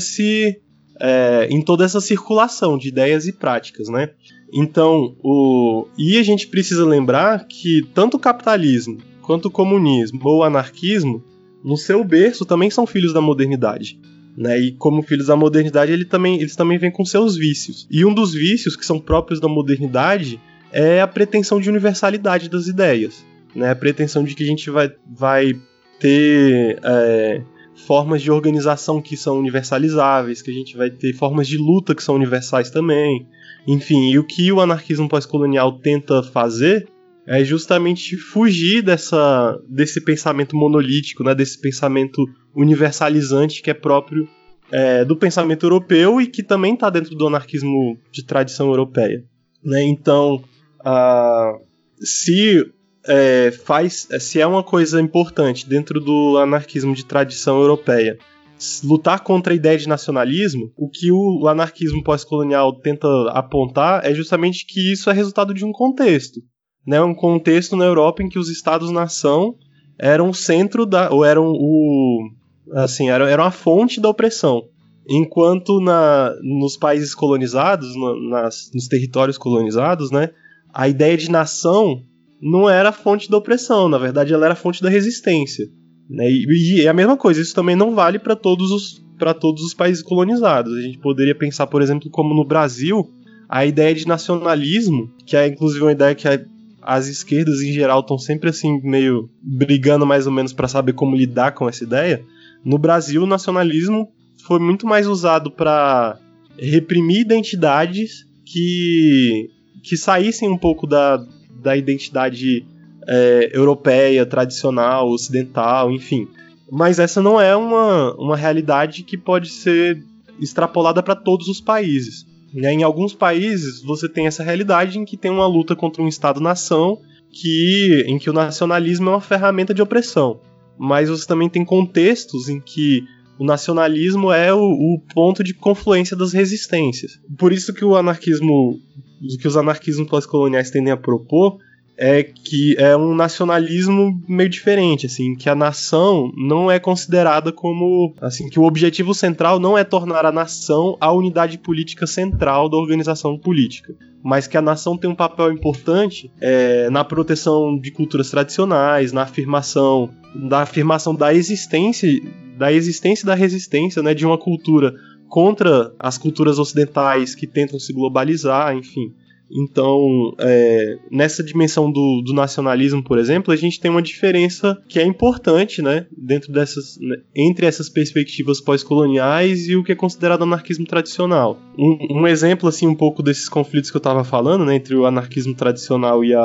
essa circulação de ideias e práticas, né? Então, e a gente precisa lembrar que tanto o capitalismo, quanto o comunismo ou o anarquismo, no seu berço, também são filhos da modernidade. Né, e como filhos da modernidade, eles também vêm com seus vícios. E um dos vícios que são próprios da modernidade é a pretensão de universalidade das ideias. Né, a pretensão de que a gente vai ter formas de organização que são universalizáveis, que a gente vai ter formas de luta que são universais também. Enfim, e o que o anarquismo pós-colonial tenta fazer é justamente fugir desse pensamento monolítico, né, desse pensamento universalizante que é próprio do pensamento europeu e que também está dentro do anarquismo de tradição europeia. Né? Então, se é uma coisa importante dentro do anarquismo de tradição europeia lutar contra a ideia de nacionalismo, o que o anarquismo pós-colonial tenta apontar é justamente que isso é resultado de um contexto. Né, um contexto na Europa em que os estados-nação eram o centro eram a fonte da opressão, enquanto nos países colonizados, nos territórios colonizados, né, a ideia de nação não era a fonte da opressão, na verdade ela era a fonte da resistência. né? E é a mesma coisa, isso também não vale para todos os países colonizados. A gente poderia pensar, por exemplo, como no Brasil, a ideia de nacionalismo, que é inclusive uma ideia que as esquerdas em geral estão sempre assim meio brigando mais ou menos para saber como lidar com essa ideia. No Brasil, o nacionalismo foi muito mais usado para reprimir identidades que saíssem um pouco da identidade europeia, tradicional, ocidental, enfim. Mas essa não é uma realidade que pode ser extrapolada para todos os países. Em alguns países você tem essa realidade em que tem uma luta contra um Estado-nação em que o nacionalismo é uma ferramenta de opressão. Mas você também tem contextos em que o nacionalismo é o ponto de confluência das resistências. Por isso que os anarquismos pós-coloniais tendem a propor é que é um nacionalismo meio diferente, assim, que a nação não é considerada como, assim, que o objetivo central não é tornar a nação a unidade política central da organização política, mas que a nação tem um papel importante na proteção de culturas tradicionais, na afirmação da existência e da resistência, né, de uma cultura contra as culturas ocidentais que tentam se globalizar, enfim. Então, nessa dimensão do nacionalismo, por exemplo, a gente tem uma diferença que é importante, né, entre essas perspectivas pós-coloniais e o que é considerado anarquismo tradicional. Um exemplo, assim, um pouco desses conflitos que eu estava falando, né, entre o anarquismo tradicional e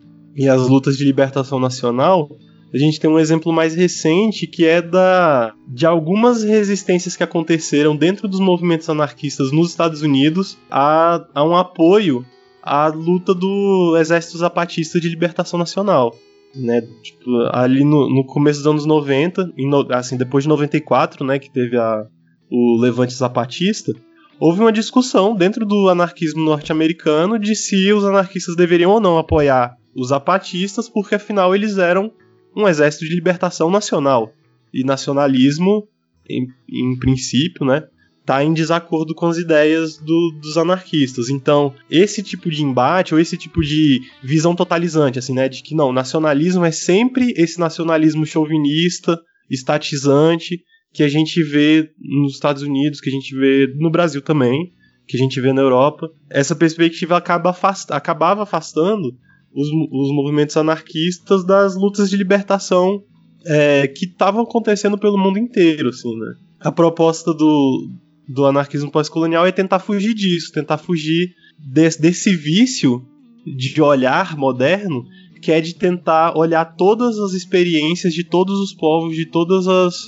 as lutas de libertação nacional, a gente tem um exemplo mais recente que é de algumas resistências que aconteceram dentro dos movimentos anarquistas nos Estados Unidos a um apoio à luta do Exército Zapatista de Libertação Nacional, né? Tipo, ali no começo dos anos 90, assim, depois de 94, né, que teve o Levante Zapatista, houve uma discussão dentro do anarquismo norte-americano de se os anarquistas deveriam ou não apoiar os zapatistas, porque afinal eles eram um exército de libertação nacional. E nacionalismo, em princípio, né, está em desacordo com as ideias dos anarquistas. Então, esse tipo de embate, ou esse tipo de visão totalizante, assim, né, de que não, nacionalismo é sempre esse nacionalismo chauvinista, estatizante, que a gente vê nos Estados Unidos, que a gente vê no Brasil também, que a gente vê na Europa. Essa perspectiva acabava afastando os movimentos anarquistas das lutas de libertação que estavam acontecendo pelo mundo inteiro, assim, né? A proposta do anarquismo pós-colonial é tentar fugir disso, tentar fugir desse vício de olhar moderno, que é de tentar olhar todas as experiências de todos os povos, de todos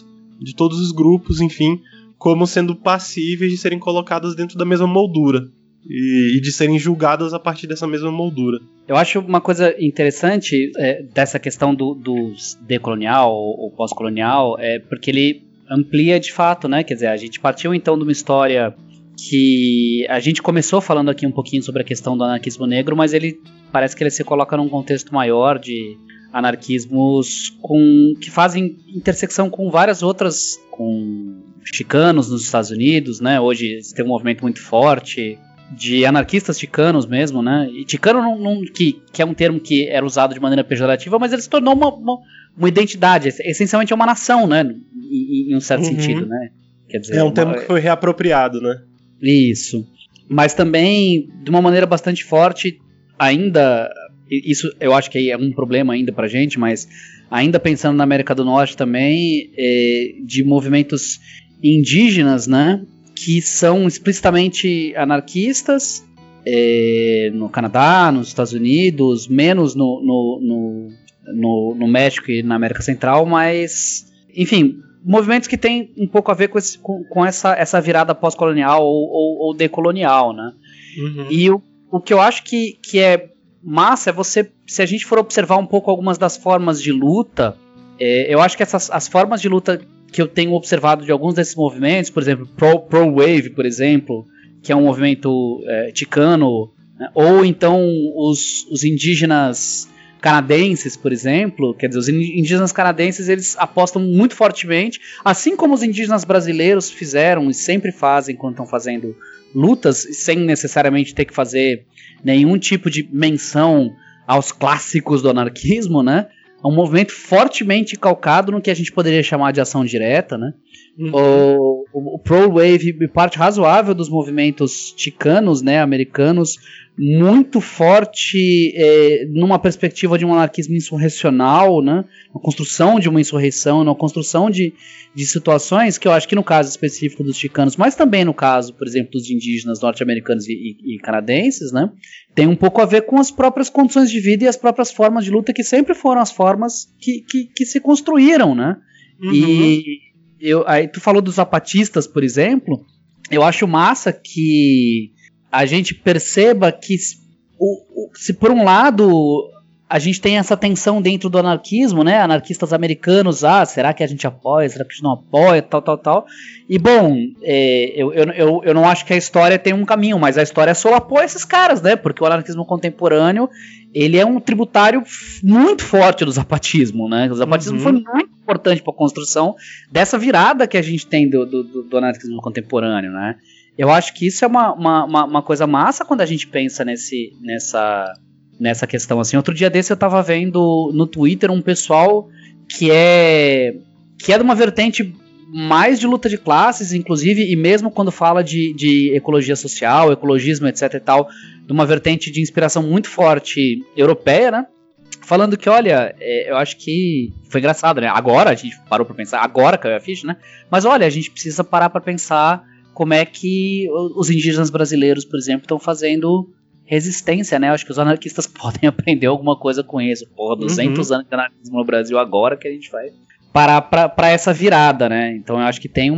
os grupos, enfim, como sendo passíveis de serem colocadas dentro da mesma moldura e de serem julgadas a partir dessa mesma moldura. Eu acho uma coisa interessante dessa questão do decolonial ou pós-colonial, porque ele amplia de fato, né? Quer dizer, a gente partiu então de uma história que a gente começou falando aqui um pouquinho sobre a questão do anarquismo negro, mas parece que ele se coloca num contexto maior de anarquismos que fazem intersecção com várias outras, com chicanos nos Estados Unidos, né? Hoje tem um movimento muito forte de anarquistas chicanos mesmo, né? E chicano que é um termo que era usado de maneira pejorativa, mas ele se tornou uma identidade, essencialmente é uma nação, né? Em um certo sentido, né? Quer dizer, é um termo que foi reapropriado, né? Isso. Mas também, de uma maneira bastante forte, ainda, isso eu acho que é um problema ainda pra gente, mas ainda pensando na América do Norte também, de movimentos indígenas, né? Que são explicitamente anarquistas, no Canadá, nos Estados Unidos, menos no México e na América Central, mas, enfim, movimentos que têm um pouco a ver com essa virada pós-colonial ou decolonial, né? Uhum. E o que eu acho que é massa é se a gente for observar um pouco algumas das formas de luta, eu acho que as formas de luta que eu tenho observado de alguns desses movimentos, por exemplo, Pro Wave, por exemplo, que é um movimento chicano, né? Ou então os indígenas canadenses, por exemplo, quer dizer, os indígenas canadenses, eles apostam muito fortemente, assim como os indígenas brasileiros fizeram e sempre fazem quando estão fazendo lutas, sem necessariamente ter que fazer nenhum tipo de menção aos clássicos do anarquismo, né? é um movimento fortemente calcado no que a gente poderia chamar de ação direta, né? O Pro Wave e parte razoável dos movimentos chicanos, né, americanos, muito forte numa perspectiva de um anarquismo insurrecional, né, uma construção de uma insurreição, uma construção de situações que eu acho que no caso específico dos chicanos, mas também no caso, por exemplo, dos indígenas norte-americanos e canadenses, né, tem um pouco a ver com as próprias condições de vida e as próprias formas de luta que sempre foram as formas que se construíram, né, aí tu falou dos zapatistas, por exemplo, eu acho massa que a gente perceba que se por um lado a gente tem essa tensão dentro do anarquismo, né, anarquistas americanos, será que a gente apoia, será que a gente não apoia, tal, e bom, eu não acho que a história tem um caminho, mas a história solapou esses caras, né, porque o anarquismo contemporâneo, ele é um tributário muito forte do zapatismo, né, o zapatismo foi muito importante para a construção dessa virada que a gente tem do anarquismo contemporâneo, né. Eu acho que isso é uma coisa massa quando a gente pensa nessa questão, assim. Outro dia desse eu tava vendo no Twitter um pessoal que é de uma vertente mais de luta de classes, inclusive, e mesmo quando fala de ecologia social, ecologismo, etc e tal, de uma vertente de inspiração muito forte europeia, né? Falando que, olha, eu acho que foi engraçado, né? Agora a gente parou pra pensar, agora caiu a ficha, né? Mas olha, a gente precisa parar pra pensar como é que os indígenas brasileiros, por exemplo, estão fazendo resistência, né? Eu acho que os anarquistas podem aprender alguma coisa com isso. 200 anos de anarquismo no Brasil agora que a gente vai parar pra essa virada, né? Então eu acho que tem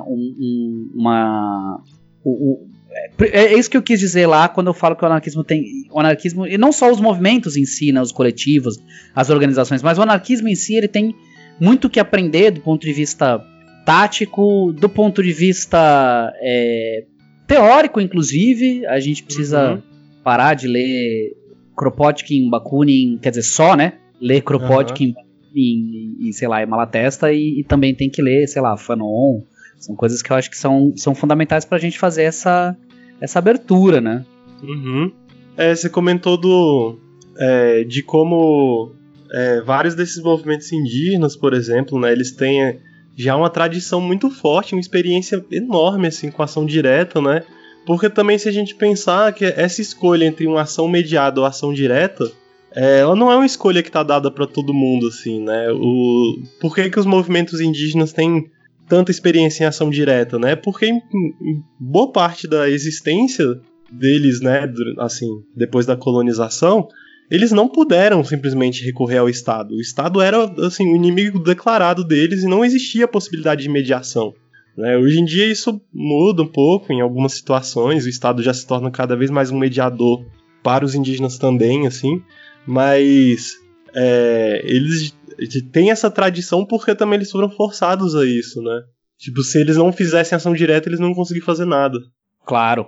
é isso que eu quis dizer lá quando eu falo que o anarquismo, e não só os movimentos em si, né, os coletivos, as organizações, mas o anarquismo em si, ele tem muito que aprender do ponto de vista tático, do ponto de vista teórico, inclusive. A gente precisa parar de ler Kropotkin, Bakunin, quer dizer, só, né? Ler Kropotkin e sei lá, Malatesta, e também tem que ler, sei lá, Fanon. São coisas que eu acho que são fundamentais pra gente fazer essa abertura, né? Você comentou de como vários desses movimentos indígenas, por exemplo, né, eles têm já uma tradição muito forte, uma experiência enorme assim, com ação direta, né? Porque também se a gente pensar que essa escolha entre uma ação mediada ou ação direta, ela não é uma escolha que está dada para todo mundo, assim, né? Por que os movimentos indígenas têm tanta experiência em ação direta, né? Porque em boa parte da existência deles, né, assim, depois da colonização, eles não puderam simplesmente recorrer ao Estado. O Estado era, assim, o inimigo declarado deles e não existia a possibilidade de mediação, né? Hoje em dia isso muda um pouco em algumas situações, o Estado já se torna cada vez mais um mediador para os indígenas também, assim, mas eles têm essa tradição porque também eles foram forçados a isso, né? Tipo, se eles não fizessem ação direta, eles não conseguiam fazer nada. Claro.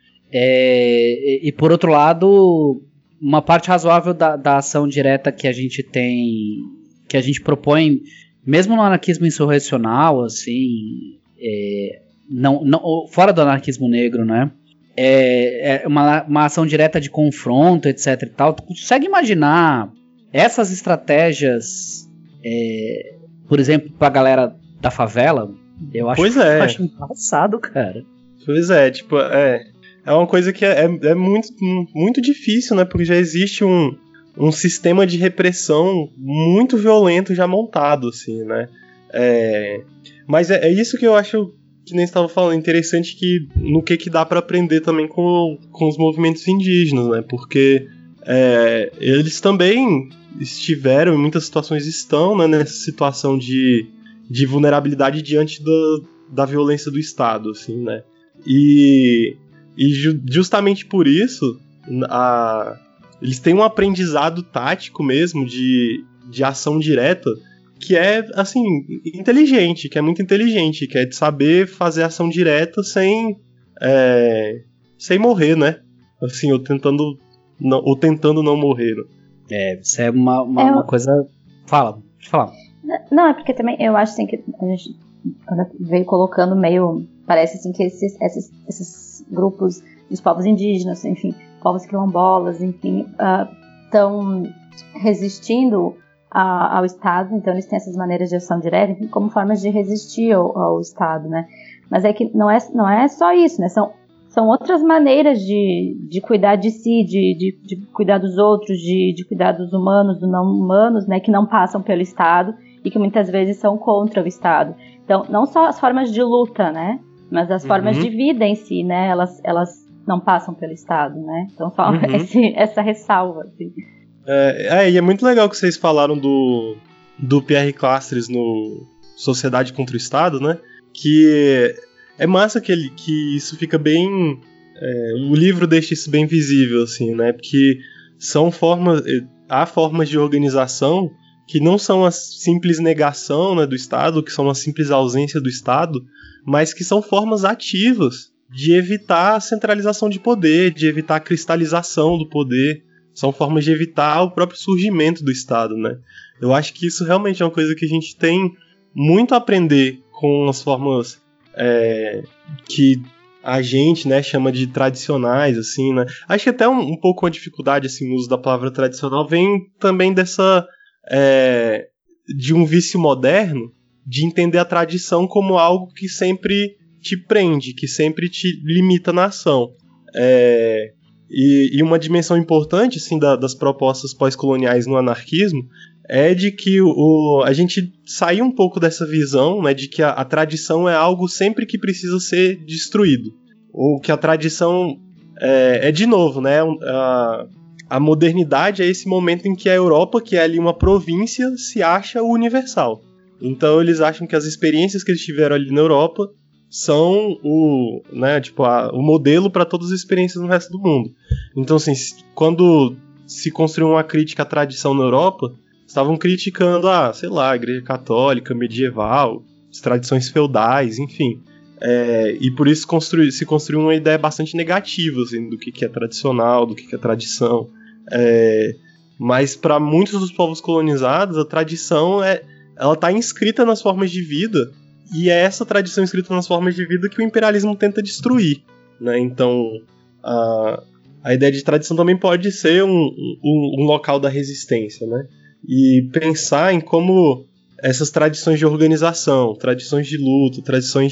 E por outro lado, uma parte razoável da ação direta que a gente tem, que a gente propõe, mesmo no anarquismo insurrecional, assim, não, fora do anarquismo negro, né? Uma ação direta de confronto, etc e tal. Tu consegue imaginar essas estratégias, por exemplo, pra galera da favela? Eu acho engraçado, cara. Pois é, tipo, é uma coisa que é muito, muito difícil, né? Porque já existe um sistema de repressão muito violento já montado, assim, né? Mas é isso que eu acho, que nem estava falando, interessante no que dá para aprender também com os movimentos indígenas, né? Porque eles também estiveram, em muitas situações estão, né, nessa situação de vulnerabilidade diante da violência do Estado, assim, né? E justamente por isso, eles têm um aprendizado tático mesmo de ação direta que é, assim, inteligente, que é muito inteligente, que é de saber fazer ação direta sem morrer, né? Assim, ou tentando não morrer. Isso é uma coisa... Fala. Não, é porque também eu acho assim, que a gente veio colocando meio... Parece assim que esses grupos dos povos indígenas, enfim, povos quilombolas, enfim, estão resistindo ao Estado, então eles têm essas maneiras de ação direta como formas de resistir ao Estado, né? Mas é que não é só isso, né? São outras maneiras de cuidar de si, de cuidar dos outros, de cuidar dos humanos, dos não humanos, né? Que não passam pelo Estado e que muitas vezes são contra o Estado. Então, não só as formas de luta, né? Mas as formas de vida em si, né? Elas não passam pelo Estado, né? Então, só essa ressalva, assim. E é muito legal que vocês falaram do Pierre Clastres no Sociedade contra o Estado, né? Que é massa que isso fica bem... o livro deixa isso bem visível, assim, né? Porque há formas de organização que não são a simples negação, né, do Estado, que são a simples ausência do Estado, mas que são formas ativas de evitar a centralização de poder, de evitar a cristalização do poder. São formas de evitar o próprio surgimento do Estado, né? Eu acho que isso realmente é uma coisa que a gente tem muito a aprender com as formas que a gente, né, chama de tradicionais, assim, né? Acho que até um pouco a dificuldade, assim, no uso da palavra tradicional vem também de um vício moderno de entender a tradição como algo que sempre te prende, que sempre te limita na ação. E uma dimensão importante, assim, das propostas pós-coloniais no anarquismo é de que a gente sair um pouco dessa visão, né, de que a tradição é algo sempre que precisa ser destruído. Ou que a tradição de novo, né, a modernidade é esse momento em que a Europa, que é ali uma província, se acha universal. Então eles acham que as experiências que eles tiveram ali na Europa são o modelo para todas as experiências no resto do mundo. Então, assim, quando se construiu uma crítica à tradição na Europa, estavam criticando, a Igreja Católica, medieval, as tradições feudais, enfim. E por isso se construiu uma ideia bastante negativa, assim, do que é tradicional, do que é tradição. Mas para muitos dos povos colonizados, a tradição ela está inscrita nas formas de vida, e é essa tradição inscrita nas formas de vida que o imperialismo tenta destruir, né? Então, a ideia de tradição também pode ser um local da resistência, né? E pensar em como essas tradições de organização, tradições de luta, tradições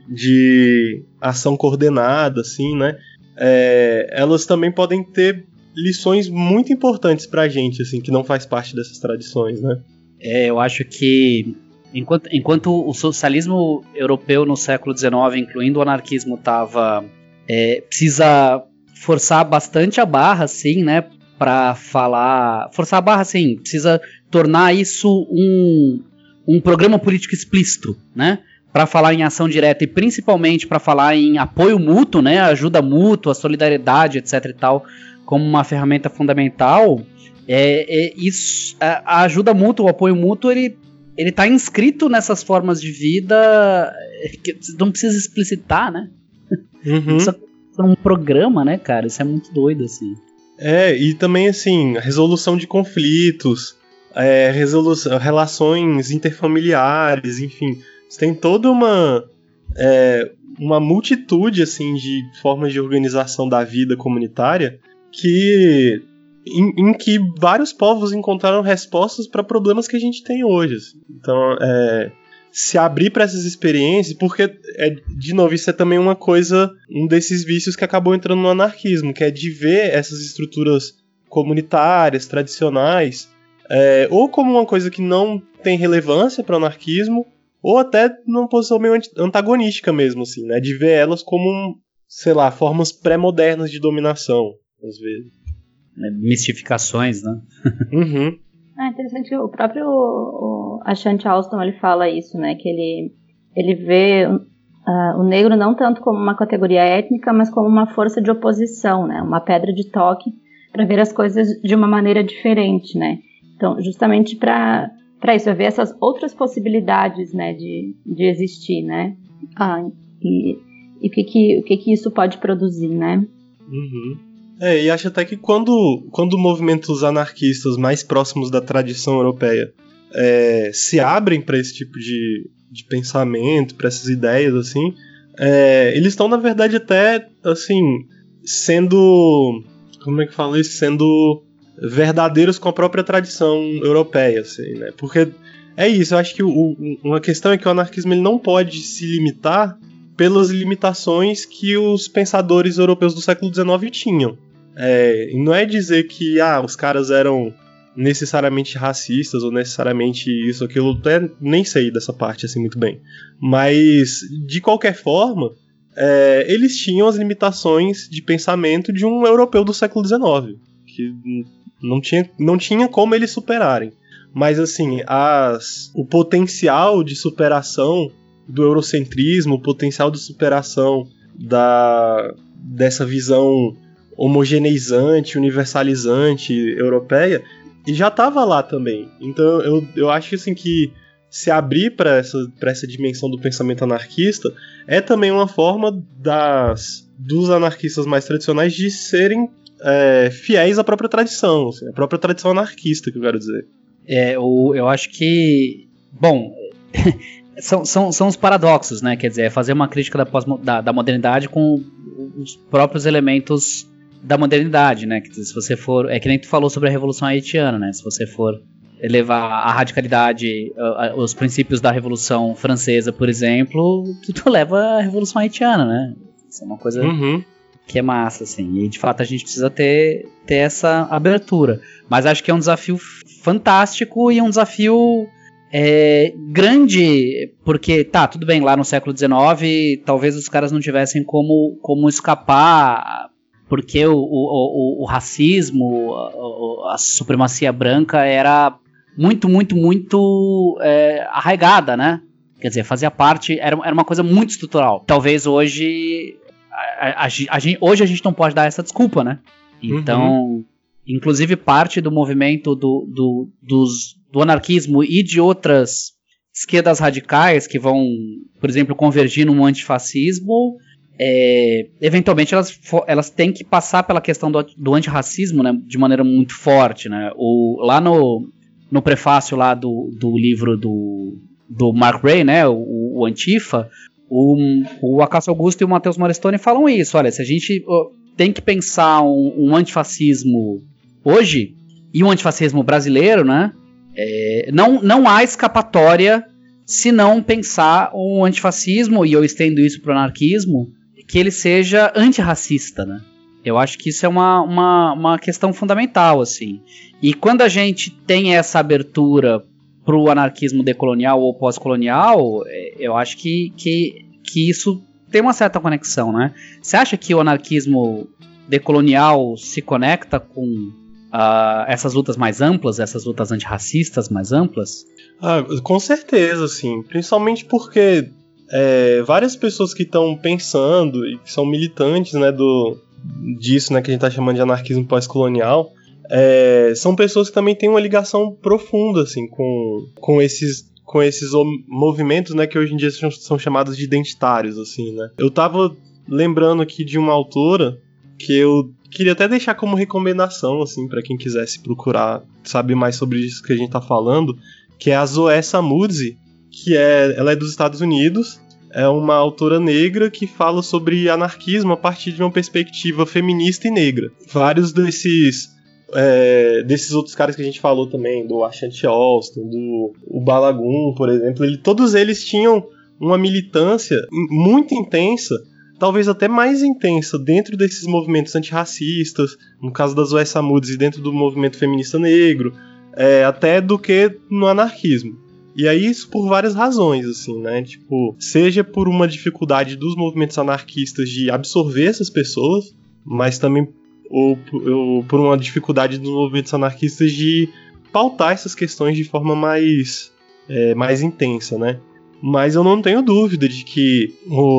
de ação coordenada, assim, né? Elas também podem ter lições muito importantes pra gente, assim, que não faz parte dessas tradições, né? Eu acho que enquanto o socialismo europeu no século XIX, incluindo o anarquismo, precisa forçar bastante a barra, assim, né, para falar... Forçar a barra, assim, precisa tornar isso um programa político explícito, né, para falar em ação direta e principalmente para falar em apoio mútuo, né, ajuda mútua, solidariedade, etc e tal, como uma ferramenta fundamental. Isso, a ajuda mútua, o apoio mútuo, ele está inscrito nessas formas de vida que não precisa explicitar, né? Isso é um programa, né, cara? Isso é muito doido, assim. E também, assim, resolução de conflitos, relações interfamiliares, enfim. Você tem toda uma multitude, assim, de formas de organização da vida comunitária em que vários povos encontraram respostas para problemas que a gente tem hoje. Assim. Então, se abrir para essas experiências, porque, de novo, isso é também uma coisa, um desses vícios que acabou entrando no anarquismo, que é de ver essas estruturas comunitárias, tradicionais, ou como uma coisa que não tem relevância para o anarquismo, ou até numa posição meio antagonística mesmo, assim, né? De ver elas como, formas pré-modernas de dominação, às vezes. Mistificações, né? É interessante que o próprio Ashanti Alston, ele fala isso, né? Que ele vê o negro não tanto como uma categoria étnica, mas como uma força de oposição, né? Uma pedra de toque para ver as coisas de uma maneira diferente, né? Então, justamente para isso, ver essas outras possibilidades, né? De existir, né? E o que isso pode produzir, né? E acho até que quando movimentos anarquistas mais próximos da tradição europeia se abrem para esse tipo de pensamento, para essas ideias, assim, eles estão, na verdade, até, assim, sendo... Como é que fala isso? Sendo verdadeiros com a própria tradição europeia, assim, né? Porque é isso, eu acho que uma questão é que o anarquismo ele não pode se limitar pelas limitações que os pensadores europeus do século XIX tinham. Não é dizer que os caras eram necessariamente racistas ou necessariamente isso, aquilo, até nem sei dessa parte assim muito bem. Mas, de qualquer forma, eles tinham as limitações de pensamento de um europeu do século XIX, que não tinha como eles superarem. Mas, assim, o potencial de superação do eurocentrismo, o potencial de superação dessa visão homogeneizante, universalizante europeia, e já estava lá também. Então eu acho assim, que se abrir para essa dimensão do pensamento anarquista é também uma forma dos anarquistas mais tradicionais de serem fiéis à própria tradição, assim, a própria tradição anarquista, que eu quero dizer. Eu acho que, bom, são os paradoxos, né? Quer dizer, fazer uma crítica da modernidade com os próprios elementos da modernidade, né? Se você for, que nem tu falou sobre a Revolução Haitiana, né? Se você for levar a radicalidade, os princípios da Revolução Francesa, por exemplo, tu leva a Revolução Haitiana, né? Isso é uma coisa que é massa, assim. E de fato a gente precisa ter essa abertura. Mas acho que é um desafio fantástico e um desafio grande, porque tudo bem, lá no século XIX talvez os caras não tivessem como escapar, porque o racismo, a supremacia branca era muito, muito, muito arraigada, né? Quer dizer, fazia parte, era uma coisa muito estrutural. Talvez hoje a gente não pode dar essa desculpa, né? Então, inclusive parte do movimento do anarquismo e de outras esquerdas radicais que vão, por exemplo, convergir num antifascismo, eventualmente elas têm que passar pela questão do antirracismo, né, de maneira muito forte, né? Lá no prefácio lá do livro do Mark Ray, né, o Antifa, o Acácio Augusto e o Matheus Marestoni falam isso. Olha, se a gente tem que pensar um antifascismo hoje e um antifascismo brasileiro, né, não há escapatória se não pensar um antifascismo, e eu estendo isso para o anarquismo, que ele seja antirracista, né? Eu acho que isso é uma questão fundamental, assim. E quando a gente tem essa abertura para o anarquismo decolonial ou pós-colonial, eu acho que isso tem uma certa conexão, né? Você acha que o anarquismo decolonial se conecta com essas lutas mais amplas, essas lutas antirracistas mais amplas? Com certeza, sim. Principalmente porque várias pessoas que estão pensando e que são militantes, né, disso, né, que a gente está chamando de anarquismo pós-colonial, são pessoas que também têm uma ligação profunda, assim, com esses movimentos, né, que hoje em dia são chamados de identitários, assim, né. Eu tava lembrando aqui de uma autora que eu queria até deixar como recomendação, assim, para quem quisesse procurar saber mais sobre isso que a gente tá falando, que é a Zoé Samudzi, que ela é dos Estados Unidos, é uma autora negra que fala sobre anarquismo a partir de uma perspectiva feminista e negra. Vários desses outros caras que a gente falou também, do Ashanti Austin, do Balagun, por exemplo, todos eles tinham uma militância muito intensa, talvez até mais intensa, dentro desses movimentos antirracistas, no caso das Zoé Samudzi, dentro do movimento feminista negro, até do que no anarquismo. E aí isso por várias razões, assim, né? Tipo, seja por uma dificuldade dos movimentos anarquistas de absorver essas pessoas, mas também ou por uma dificuldade dos movimentos anarquistas de pautar essas questões de forma mais intensa, né? Mas eu não tenho dúvida de que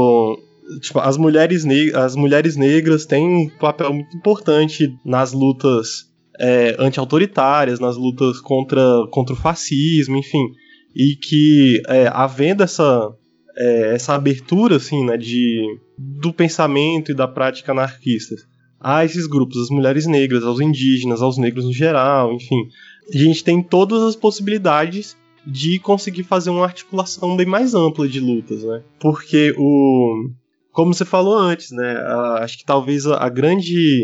as mulheres negras têm um papel muito importante nas lutas anti-autoritárias, nas lutas contra o fascismo, enfim. E que, havendo essa abertura, assim, né, do pensamento e da prática anarquistas a esses grupos, as mulheres negras, aos indígenas, aos negros no geral, enfim, a gente tem todas as possibilidades de conseguir fazer uma articulação bem mais ampla de lutas, né? Porque como você falou antes, né, acho que talvez a grande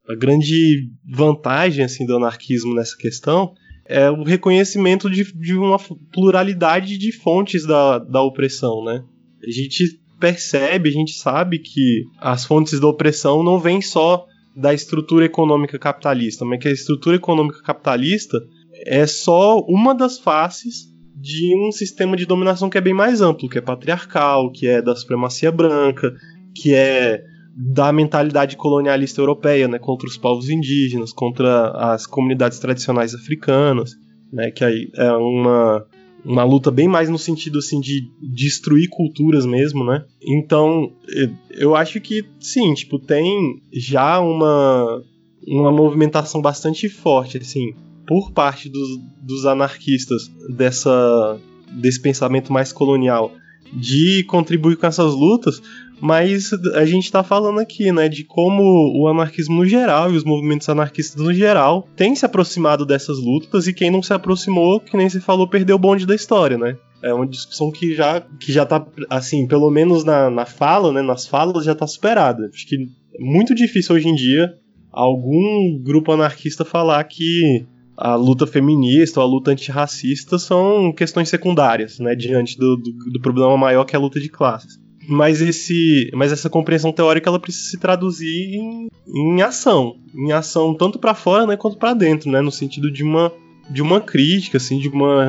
a grande vantagem assim, do anarquismo nessa questão é o reconhecimento de uma pluralidade de fontes da opressão, né? A gente percebe, a gente sabe que as fontes da opressão não vêm só da estrutura econômica capitalista, mas que a estrutura econômica capitalista é só uma das faces de um sistema de dominação que é bem mais amplo, que é patriarcal, que é da supremacia branca, que é da mentalidade colonialista europeia, né, contra os povos indígenas, contra as comunidades tradicionais africanas, né, que aí é uma luta bem mais no sentido assim, de destruir culturas mesmo, né? Então, eu acho que, sim, tipo, tem já uma movimentação bastante forte, assim, por parte dos anarquistas desse pensamento mais colonial, de contribuir com essas lutas, mas a gente tá falando aqui, né, de como o anarquismo no geral e os movimentos anarquistas no geral têm se aproximado dessas lutas, e quem não se aproximou, que nem se falou, perdeu o bonde da história, né? É uma discussão que já tá, assim, pelo menos na fala, né, nas falas já tá superada. Acho que é muito difícil hoje em dia algum grupo anarquista falar que a luta feminista ou a luta antirracista são questões secundárias, né, diante do problema maior que é a luta de classes. Mas essa compreensão teórica ela precisa se traduzir em ação tanto para fora, né, quanto para dentro, né, no sentido de uma crítica, assim,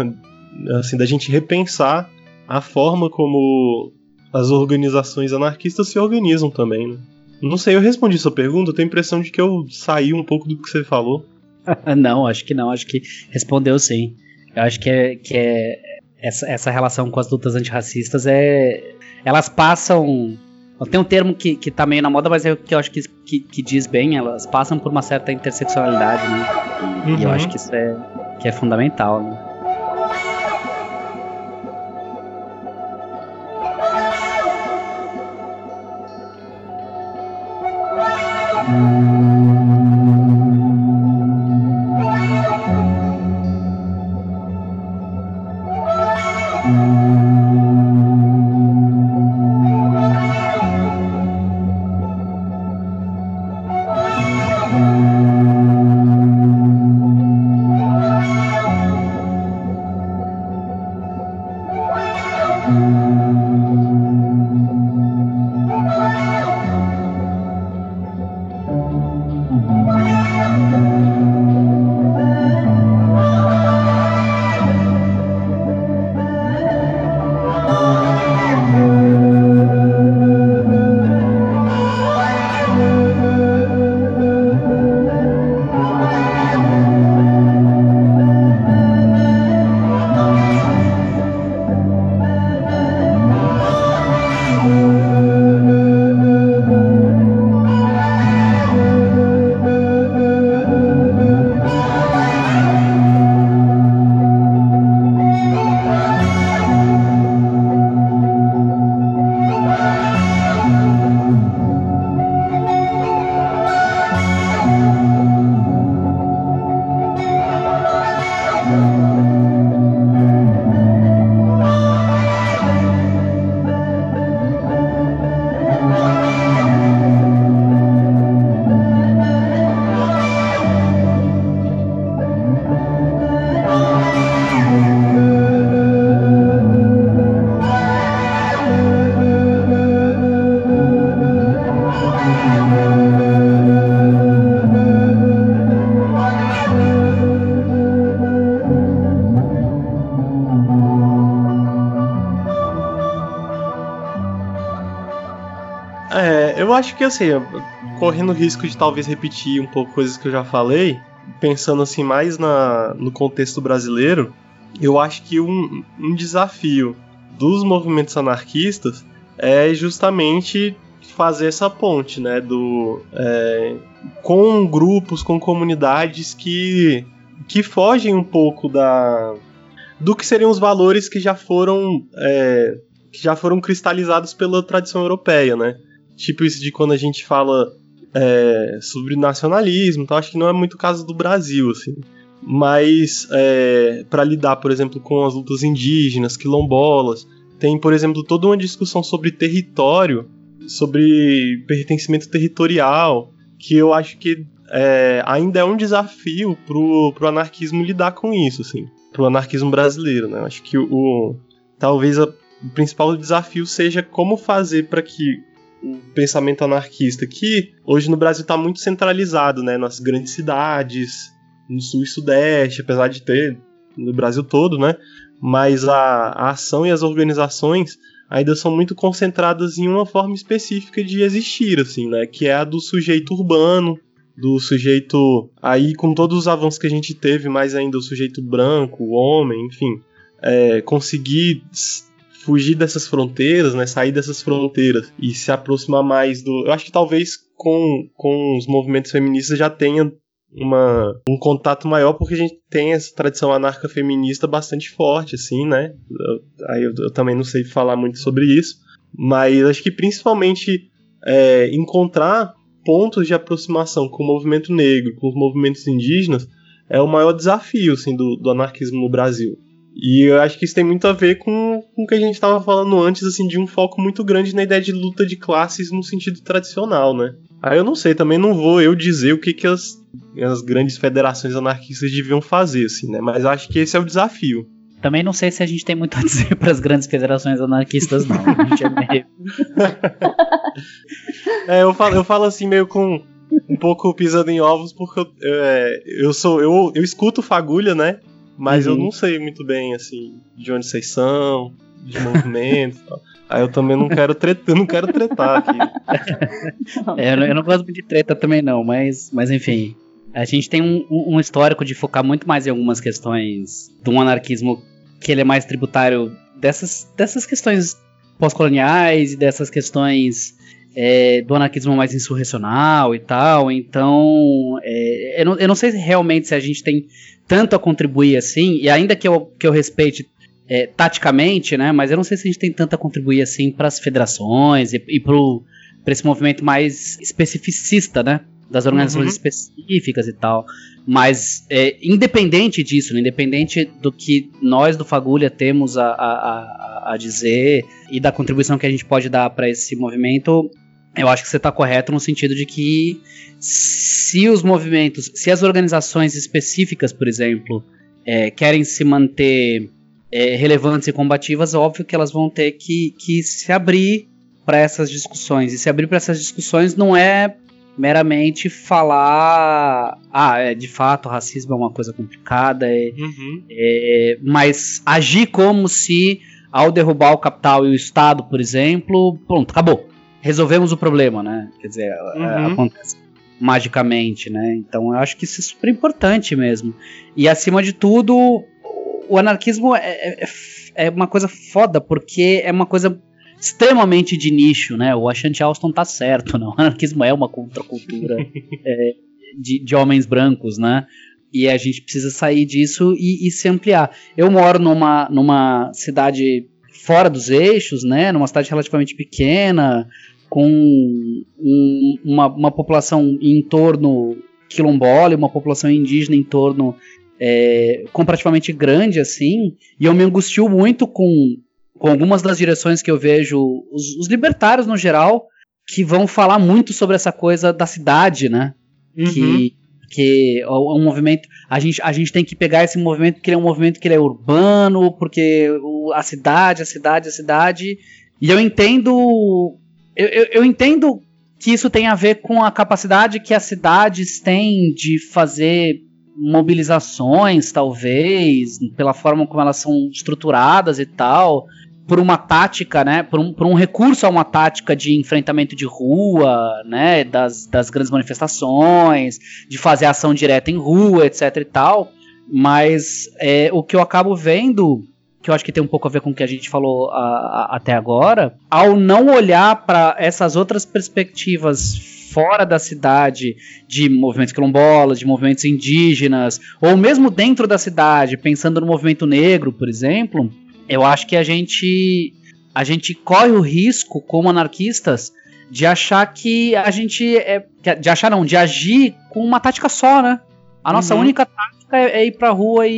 da gente repensar a forma como as organizações anarquistas se organizam também, né? Não sei, eu respondi sua pergunta, eu tenho a impressão de que eu saí um pouco do que você falou. Não, acho que não, acho que respondeu sim. Eu acho que essa relação com as lutas antirracistas elas passam. Tem um termo que tá meio na moda, mas é o que eu acho que diz bem, elas passam por uma certa interseccionalidade, né? E eu acho que isso é fundamental, né? Eu acho que, assim, correndo o risco de talvez repetir um pouco coisas que eu já falei, pensando assim mais no contexto brasileiro, eu acho que um desafio dos movimentos anarquistas é justamente fazer essa ponte, né, com grupos, com comunidades que fogem um pouco do que seriam os valores que já foram cristalizados pela tradição europeia, né? Tipo isso de quando a gente fala sobre nacionalismo, então acho que não é muito o caso do Brasil, assim. Mas para lidar, por exemplo, com as lutas indígenas, quilombolas, tem, por exemplo, toda uma discussão sobre território, sobre pertencimento territorial, que eu acho que ainda é um desafio pro anarquismo lidar com isso, assim, pro anarquismo brasileiro, né? Eu acho que talvez o principal desafio seja como fazer para que o pensamento anarquista, que hoje no Brasil está muito centralizado, né, nas grandes cidades, no sul e sudeste, apesar de ter no Brasil todo, né, mas a ação e as organizações ainda são muito concentradas em uma forma específica de existir, assim, né, que é a do sujeito urbano, do sujeito, aí com todos os avanços que a gente teve, mais ainda o sujeito branco, o homem, enfim, conseguir fugir dessas fronteiras, né, sair dessas fronteiras e se aproximar mais do... Eu acho que talvez com os movimentos feministas já tenha um contato maior, porque a gente tem essa tradição anarca-feminista bastante forte, assim, né? Eu também não sei falar muito sobre isso, mas acho que principalmente encontrar pontos de aproximação com o movimento negro, com os movimentos indígenas, é o maior desafio, assim, do anarquismo no Brasil. E eu acho que isso tem muito a ver com o que a gente estava falando antes, assim, de um foco muito grande na ideia de luta de classes no sentido tradicional, né? Aí eu não sei, também não vou eu dizer o que as grandes federações anarquistas deviam fazer, assim, né? Mas acho que esse é o desafio. Também não sei se a gente tem muito a dizer para as grandes federações anarquistas, não. A gente é meio... eu falo assim, meio com um pouco pisando em ovos, porque eu escuto Fagulha, né? Mas eu não sei muito bem, assim, de onde vocês são, de movimento e tal. Aí eu também não quero tretar aqui. Eu não gosto de treta também não, mas enfim. A gente tem um histórico de focar muito mais em algumas questões de um anarquismo que ele é mais tributário dessas questões pós-coloniais e dessas questões do anarquismo mais insurrecional e tal. Então, eu não sei realmente se a gente tem tanto a contribuir assim, e ainda que eu respeite taticamente, né, mas eu não sei se a gente tem tanto a contribuir assim para as federações e para esse movimento mais especificista, né, das organizações específicas e tal. Mas independente disso, né, independente do que nós do Fagulha temos a dizer e da contribuição que a gente pode dar para esse movimento, eu acho que você está correto no sentido de que se os movimentos, se as organizações específicas, por exemplo, querem se manter relevantes e combativas, óbvio que elas vão ter que se abrir para essas discussões. E se abrir para essas discussões não é meramente falar de fato o racismo é uma coisa complicada, mas agir como se ao derrubar o capital e o Estado, por exemplo, pronto, acabou. Resolvemos o problema, né? Quer dizer, acontece magicamente, né? Então eu acho que isso é super importante mesmo. E acima de tudo, o anarquismo é uma coisa foda, porque é uma coisa extremamente de nicho, né? O Ashanti Alston tá certo, né? O anarquismo é uma contracultura de homens brancos, né? E a gente precisa sair disso e se ampliar. Eu moro numa cidade fora dos eixos, né? Numa cidade relativamente pequena, com uma população em torno quilombola e uma população indígena em torno comparativamente grande, assim, e eu me angustio muito com algumas das direções que eu vejo, os libertários no geral, que vão falar muito sobre essa coisa da cidade, né? Que é um movimento, a gente tem que pegar esse movimento porque ele é um movimento que ele é urbano, porque a cidade, e eu entendo que isso tem a ver com a capacidade que as cidades têm de fazer mobilizações, talvez, pela forma como elas são estruturadas e tal, por uma tática, né, por um recurso a uma tática de enfrentamento de rua, né, das grandes manifestações, de fazer ação direta em rua, etc e tal, mas o que eu acabo vendo, que eu acho que tem um pouco a ver com o que a gente falou até agora, ao não olhar para essas outras perspectivas fora da cidade, de movimentos quilombolas, de movimentos indígenas, ou mesmo dentro da cidade, pensando no movimento negro, por exemplo, eu acho que a gente corre o risco, como anarquistas, de achar que a gente de agir com uma tática só, né? A nossa única tática é ir pra rua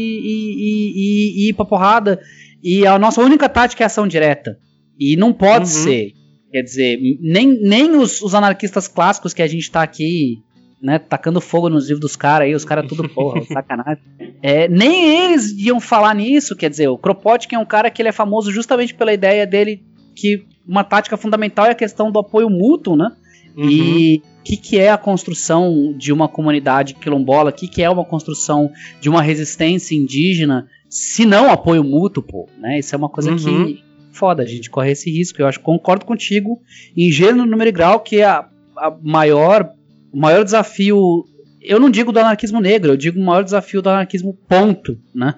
e ir pra porrada, e a nossa única tática é ação direta. E não pode ser. Quer dizer, nem os anarquistas clássicos que a gente tá aqui né, tacando fogo nos livros dos caras aí, os caras tudo porra, sacanagem. Nem eles iam falar nisso, quer dizer, o Kropotkin é um cara que ele é famoso justamente pela ideia dele que uma tática fundamental é a questão do apoio mútuo, né? Uhum. E o que é a construção de uma comunidade quilombola, o que é uma construção de uma resistência indígena, se não apoio mútuo, pô, né? Isso é uma coisa que foda, a gente corre esse risco. Eu acho que concordo contigo em gênero, número e grau, que o maior desafio, eu não digo do anarquismo negro, eu digo o maior desafio do anarquismo ponto, né?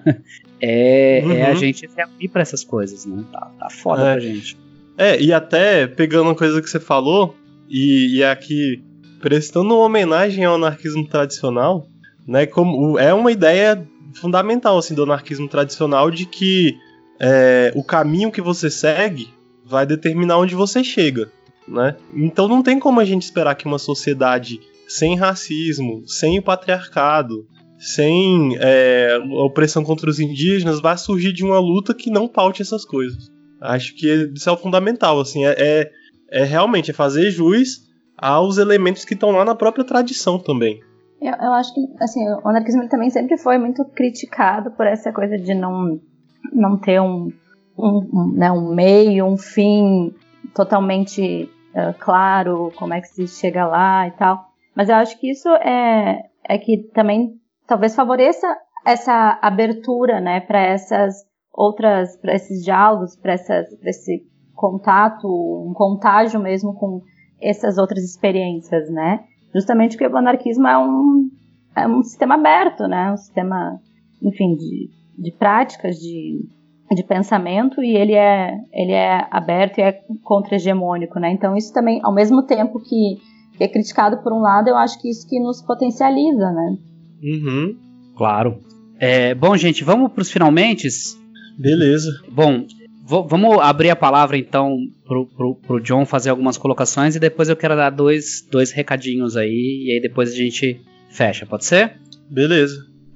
A gente se abrir pra essas coisas, né? Tá foda pra gente. E até pegando uma coisa que você falou, e aqui prestando uma homenagem ao anarquismo tradicional, né? Como é uma ideia fundamental assim, do anarquismo tradicional de que o caminho que você segue vai determinar onde você chega, né? Então não tem como a gente esperar que uma sociedade sem racismo, sem o patriarcado, sem a opressão contra os indígenas vai surgir de uma luta que não paute essas coisas. Acho que isso é o fundamental, assim, realmente fazer jus aos elementos que estão lá na própria tradição também. Eu acho que assim, o anarquismo também sempre foi muito criticado por essa coisa de não ter um meio, um fim totalmente claro, como é que se chega lá e tal. Mas eu acho que isso é que também talvez favoreça essa abertura, né, para essas outras, para esses diálogos, para esse contato, um contágio mesmo com essas outras experiências, né? Justamente porque o anarquismo é um sistema aberto, né? Um sistema, enfim, de práticas, de pensamento, e ele é aberto e é contra-hegemônico, né? Então isso também, ao mesmo tempo que é criticado por um lado, eu acho que isso que nos potencializa, né? Claro. Bom, gente, vamos para os finalmentes? Beleza. Bom, vamos abrir a palavra então pro John fazer algumas colocações e depois eu quero dar dois recadinhos aí e aí depois a gente fecha, pode ser? Beleza.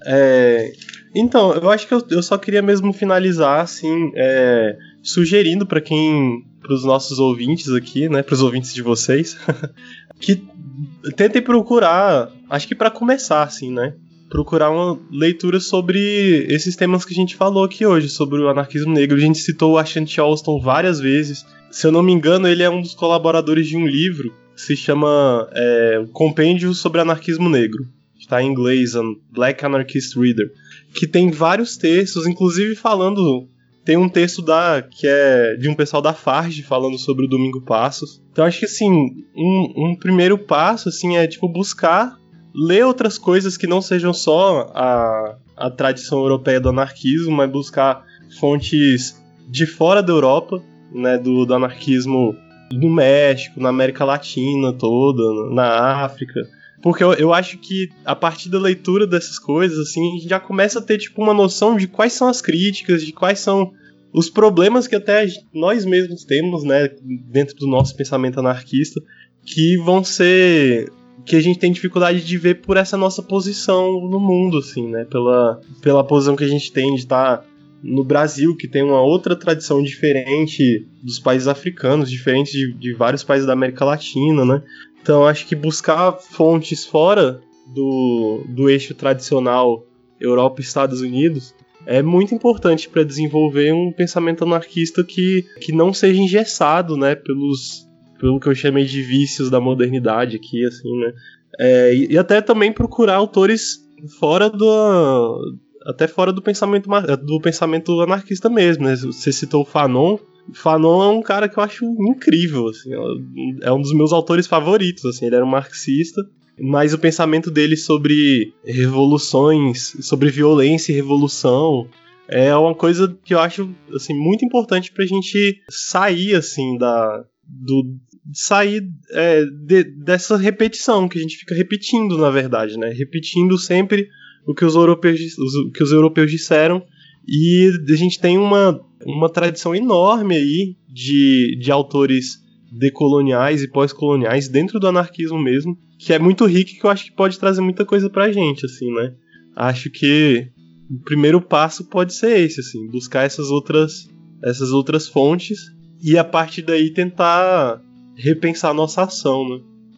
Então, eu acho que eu só queria mesmo finalizar assim, sugerindo para os nossos ouvintes aqui, né, para os ouvintes de vocês, que tentem procurar, acho que para começar assim, né, procurar uma leitura sobre esses temas que a gente falou aqui hoje, sobre o anarquismo negro. A gente citou o Ashanti Alston várias vezes. Se eu não me engano, ele é um dos colaboradores de um livro que se chama Compêndio sobre Anarquismo Negro. Está em inglês, Black Anarchist Reader. Que tem vários textos, inclusive falando... Tem um texto que é de um pessoal da Farge falando sobre o Domingo Passos. Então acho que assim, um primeiro passo assim, é tipo buscar ler outras coisas que não sejam só a tradição europeia do anarquismo, mas buscar fontes de fora da Europa, né, do anarquismo no México, na América Latina toda, na África. Porque eu acho que a partir da leitura dessas coisas, assim, a gente já começa a ter tipo, uma noção de quais são as críticas, de quais são os problemas que até nós mesmos temos, né, dentro do nosso pensamento anarquista, que vão ser... que a gente tem dificuldade de ver por essa nossa posição no mundo, assim, né? Pela posição que a gente tem de estar no Brasil, que tem uma outra tradição diferente dos países africanos, diferente de vários países da América Latina, né? Então, acho que buscar fontes fora do eixo tradicional Europa e Estados Unidos é muito importante para desenvolver um pensamento anarquista que não seja engessado, né? Pelo que eu chamei de vícios da modernidade aqui, assim, né? E até também procurar autores fora do pensamento anarquista mesmo, né? Você citou o Fanon. Fanon é um cara que eu acho incrível, assim, é um dos meus autores favoritos, assim, ele era um marxista, mas o pensamento dele sobre revoluções, sobre violência e revolução, é uma coisa que eu acho, assim, muito importante pra gente sair, assim, dessa repetição que a gente fica repetindo, na verdade, né? Repetindo sempre o que os europeus disseram, e a gente tem uma tradição enorme aí de autores decoloniais e pós-coloniais dentro do anarquismo mesmo, que é muito rico e que eu acho que pode trazer muita coisa pra gente, assim, né? Acho que o primeiro passo pode ser esse, assim, buscar essas outras fontes e a partir daí tentar repensar a nossa ação, né?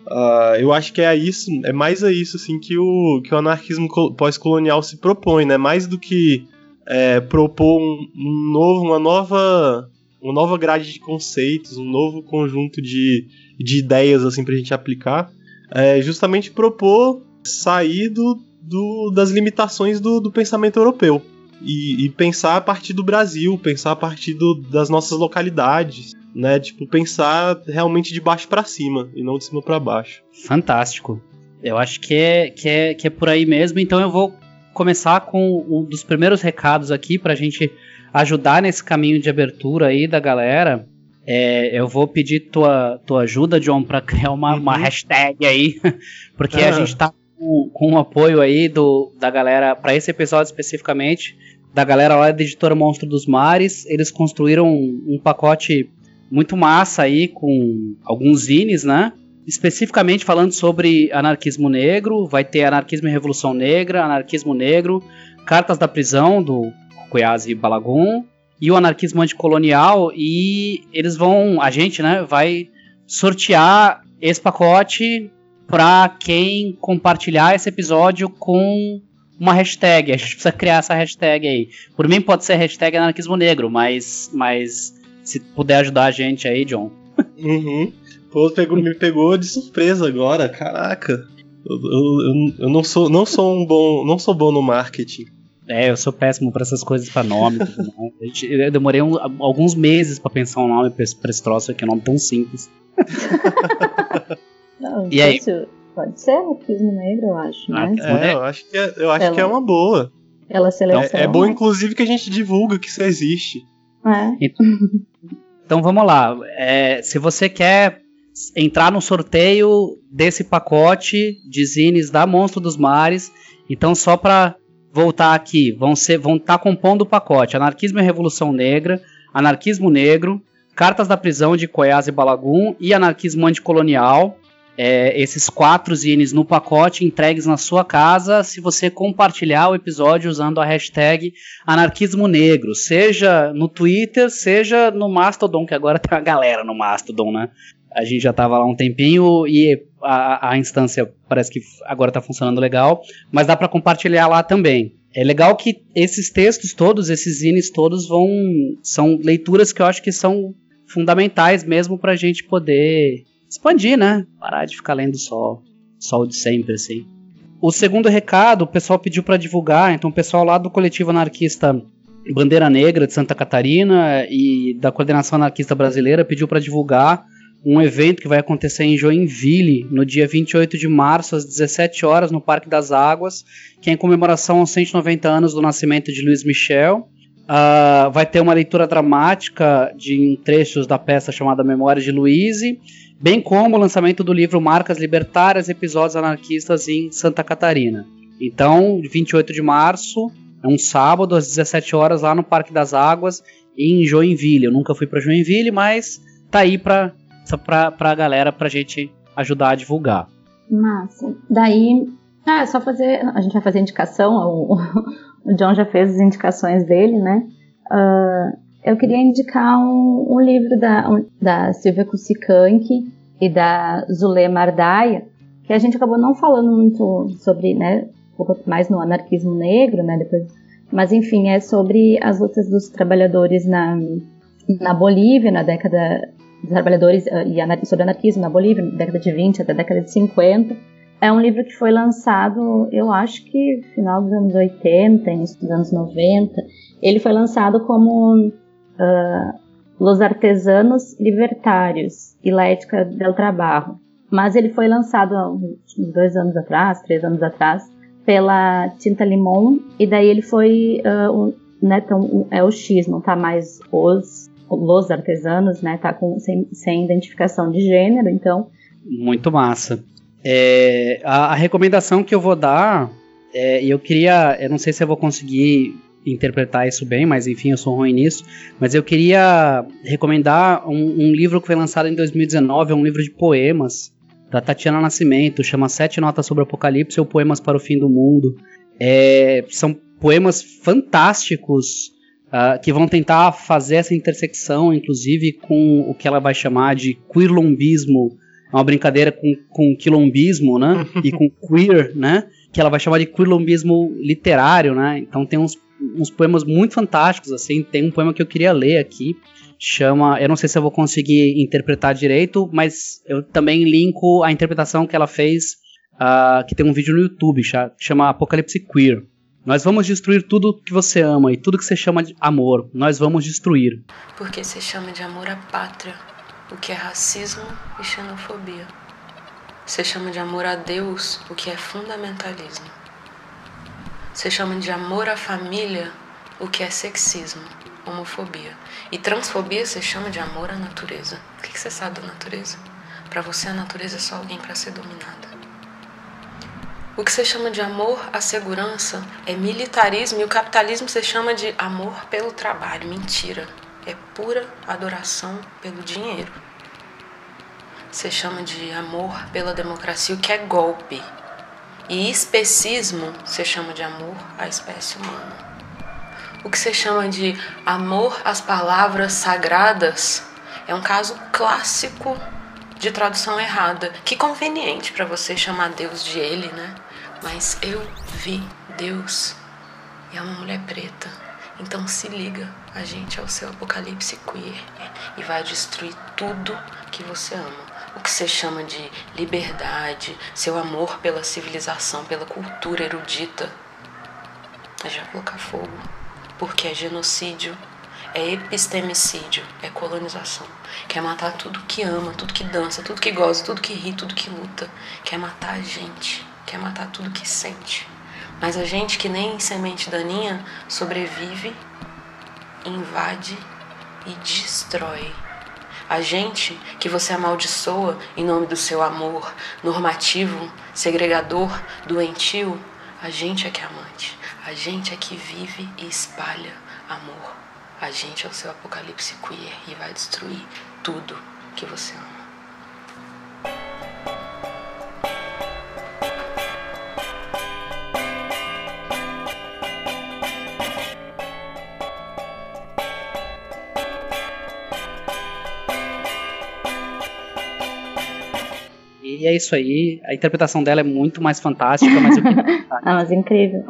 Eu acho que é mais a isso assim, que o anarquismo pós-colonial se propõe, né? Mais do que propor uma nova grade de conceitos, um novo conjunto de ideias assim, pra gente aplicar, justamente propor sair das limitações do pensamento europeu e pensar a partir do Brasil, pensar a partir das nossas localidades, né? Tipo, pensar realmente de baixo para cima e não de cima para baixo. Fantástico. Eu acho que é por aí mesmo. Então eu vou começar com um dos primeiros recados aqui pra gente ajudar nesse caminho de abertura aí da galera. Eu vou pedir tua ajuda, John, pra criar uma hashtag aí, porque a gente tá com o apoio aí da galera, pra esse episódio especificamente, da galera lá da editora Monstro dos Mares. Eles construíram um pacote muito massa aí, com alguns zines, né? Especificamente falando sobre anarquismo negro. Vai ter Anarquismo e Revolução Negra, Anarquismo Negro, Cartas da Prisão, do Koyazi Balagun, e o Anarquismo Anticolonial. E a gente, né, vai sortear esse pacote para quem compartilhar esse episódio com uma hashtag. A gente precisa criar essa hashtag aí. Por mim pode ser hashtag Anarquismo Negro, mas se puder ajudar a gente aí, John. Pô, me pegou de surpresa agora, caraca. Eu não sou bom no marketing. Eu sou péssimo pra essas coisas, pra nome. Eu demorei alguns meses pra pensar um nome pra esse troço aqui, um nome tão simples. Não, e aí? Pode ser Anarquismo Negro, eu acho, né? Eu acho que é uma boa. Ela seleciona. É bom, inclusive, que a gente divulga que isso existe. Então vamos lá. Se você quer entrar no sorteio desse pacote de zines da Monstro dos Mares, então só para voltar aqui, vão estar compondo o pacote Anarquismo e Revolução Negra, Anarquismo Negro, Cartas da Prisão de Koyazi Balagun e Anarquismo Anticolonial. Esses 4 zines no pacote entregues na sua casa se você compartilhar o episódio usando a hashtag Anarquismo Negro, seja no Twitter, seja no Mastodon, que agora tem uma galera no Mastodon, né? A gente já tava lá um tempinho e a instância parece que agora tá funcionando legal, mas dá para compartilhar lá também. É legal que esses textos todos, esses zines todos são leituras que eu acho que são fundamentais mesmo pra gente poder expandir, né? Parar de ficar lendo só o de sempre, assim. O segundo recado, o pessoal pediu para divulgar, então o pessoal lá do coletivo anarquista Bandeira Negra de Santa Catarina e da Coordenação Anarquista Brasileira pediu para divulgar um evento que vai acontecer em Joinville no dia 28 de março às 17 horas no Parque das Águas, que é em comemoração aos 190 anos do nascimento de Luiz Michel. Vai ter uma leitura dramática de trechos da peça chamada Memórias de Luíse, bem como o lançamento do livro Marcas Libertárias, Episódios Anarquistas em Santa Catarina. Então, 28 de março, é um sábado, às 17 horas, lá no Parque das Águas, em Joinville. Eu nunca fui para Joinville, mas tá aí pra galera, pra gente ajudar a divulgar. Massa. Daí, só fazer... A gente vai fazer indicação, o John já fez as indicações dele, né? Eu queria indicar um livro da Silvia Kusikanki e da Zulê Mardaia, que a gente acabou não falando muito sobre, né, mais no anarquismo negro, né, depois, mas enfim, é sobre as lutas dos trabalhadores na Bolívia, na década dos trabalhadores e sobre anarquismo na Bolívia, na década de 20 até a década de 50. É um livro que foi lançado, eu acho que no final dos anos 80, início dos anos 90. Ele foi lançado como Los Artesanos Libertários e la Ética del Trabajo. Mas ele foi lançado há uns 2 anos atrás, 3 anos atrás, pela Tinta Limón, e daí ele foi, é o X, não tá mais Los Artesanos, né, tá sem identificação de gênero, então... Muito massa. A recomendação que eu vou dar, eu não sei se eu vou conseguir interpretar isso bem, mas enfim, eu sou ruim nisso, mas eu queria recomendar um livro que foi lançado em 2019, é um livro de poemas da Tatiana Nascimento, chama 7 Notas sobre o Apocalipse ou Poemas para o Fim do Mundo. São poemas fantásticos que vão tentar fazer essa intersecção, inclusive com o que ela vai chamar de queerlombismo uma brincadeira com quilombismo, né? E com queer, né? Que ela vai chamar de quilombismo literário, né? Então tem uns poemas muito fantásticos, assim. Tem um poema que eu queria ler aqui, chama... Eu não sei se eu vou conseguir interpretar direito, mas eu também linko a interpretação que ela fez, que tem um vídeo no YouTube, chama Apocalipse Queer. Nós vamos destruir tudo que você ama e tudo que você chama de amor. Nós vamos destruir. Porque se chama de amor à pátria, o que é racismo e xenofobia. Você chama de amor a Deus, o que é fundamentalismo. Você chama de amor à família, o que é sexismo, homofobia. E transfobia você chama de amor à natureza. O que você sabe da natureza? Para você a natureza é só alguém para ser dominada. O que você chama de amor à segurança é militarismo, e o capitalismo você chama de amor pelo trabalho. Mentira. É pura adoração pelo dinheiro. Você chama de amor pela democracia, o que é golpe. E especismo você chama de amor à espécie humana. O que você chama de amor às palavras sagradas é um caso clássico de tradução errada. Que conveniente para você chamar Deus de ele, né? Mas eu vi Deus e é uma mulher preta. Então se liga, a gente é o seu apocalipse queer e vai destruir tudo que você ama. O que você chama de liberdade, seu amor pela civilização, pela cultura erudita, é já colocar fogo. Porque é genocídio, é epistemicídio, é colonização. Quer matar tudo que ama, tudo que dança, tudo que goza, tudo que ri, tudo que luta. Quer matar a gente, quer matar tudo que sente. Mas a gente que nem semente daninha sobrevive, invade e destrói. A gente que você amaldiçoa em nome do seu amor normativo, segregador, doentio, a gente é que é amante. A gente é que vive e espalha amor. A gente é o seu apocalipse queer e vai destruir tudo que você ama. E é isso aí, a interpretação dela é muito mais fantástica, mas eu queria mas incrível.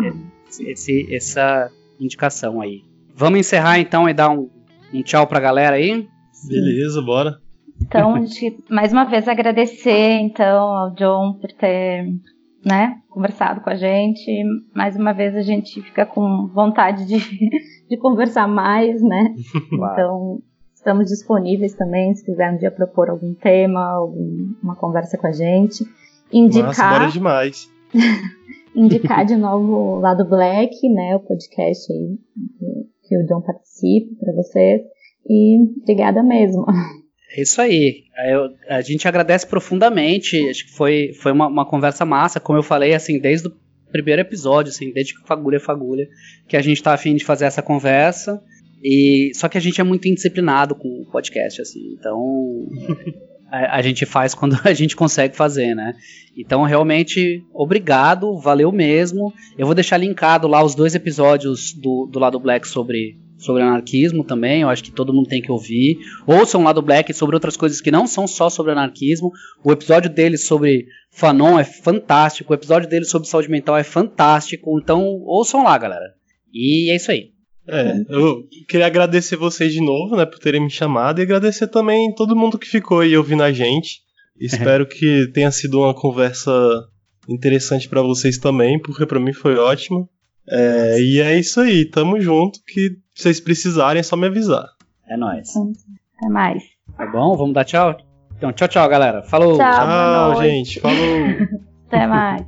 Essa indicação aí. Vamos encerrar então e dar um tchau pra galera aí? Beleza, bora. Então, a gente, mais uma vez agradecer então ao John por ter, né, conversado com a gente. Mais uma vez a gente fica com vontade de conversar mais, né? Uau. Então, estamos disponíveis também, se quiser um dia propor algum tema, alguma conversa com a gente. Indicar. Nossa, bora demais. Indicar de novo o Lado Black, né, o podcast aí que o John participa para vocês, e obrigada mesmo. É isso aí, a gente agradece profundamente, acho que foi uma conversa massa, como eu falei, assim, desde o primeiro episódio, assim, desde que Fagulha, que a gente tá a fim de fazer essa conversa, e só que a gente é muito indisciplinado com o podcast, assim, então... A gente faz quando a gente consegue fazer, né? Então, realmente, obrigado, valeu mesmo. Eu vou deixar linkado lá os 2 episódios do Lado Black sobre anarquismo também. Eu acho que todo mundo tem que ouvir. Ouçam o Lado Black sobre outras coisas que não são só sobre anarquismo. O episódio dele sobre Fanon é fantástico. O episódio dele sobre saúde mental é fantástico. Então, ouçam lá, galera. E é isso aí. Eu queria agradecer vocês de novo, né, por terem me chamado, e agradecer também todo mundo que ficou aí ouvindo a gente. Espero que tenha sido uma conversa interessante pra vocês também, porque pra mim foi ótimo. E é isso aí, tamo junto, que se vocês precisarem é só me avisar. É nóis. Até mais. Tá bom? Vamos dar tchau? Então, tchau, galera. Falou. Tchau, gente. Falou. Até mais.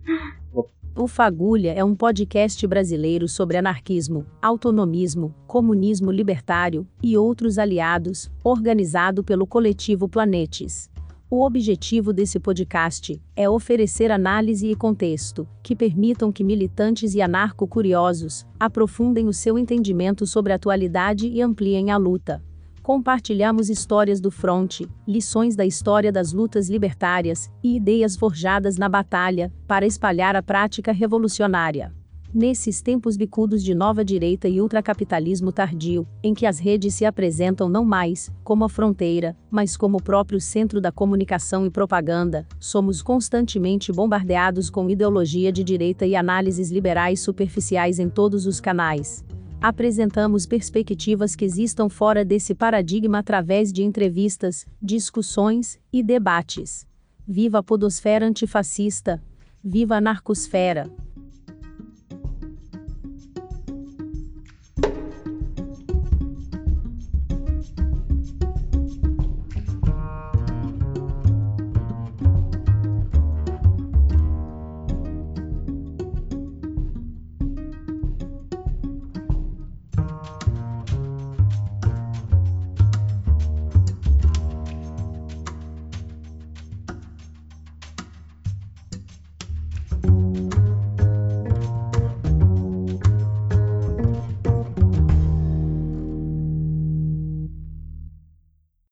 O Fagulha é um podcast brasileiro sobre anarquismo, autonomismo, comunismo libertário e outros aliados, organizado pelo coletivo Planetes. O objetivo desse podcast é oferecer análise e contexto que permitam que militantes e anarco-curiosos aprofundem o seu entendimento sobre a atualidade e ampliem a luta. Compartilhamos histórias do fronte, lições da história das lutas libertárias e ideias forjadas na batalha para espalhar a prática revolucionária. Nesses tempos bicudos de nova direita e ultracapitalismo tardio, em que as redes se apresentam não mais como a fronteira, mas como o próprio centro da comunicação e propaganda, somos constantemente bombardeados com ideologia de direita e análises liberais superficiais em todos os canais. Apresentamos perspectivas que existam fora desse paradigma através de entrevistas, discussões e debates. Viva a podosfera antifascista! Viva a narcosfera!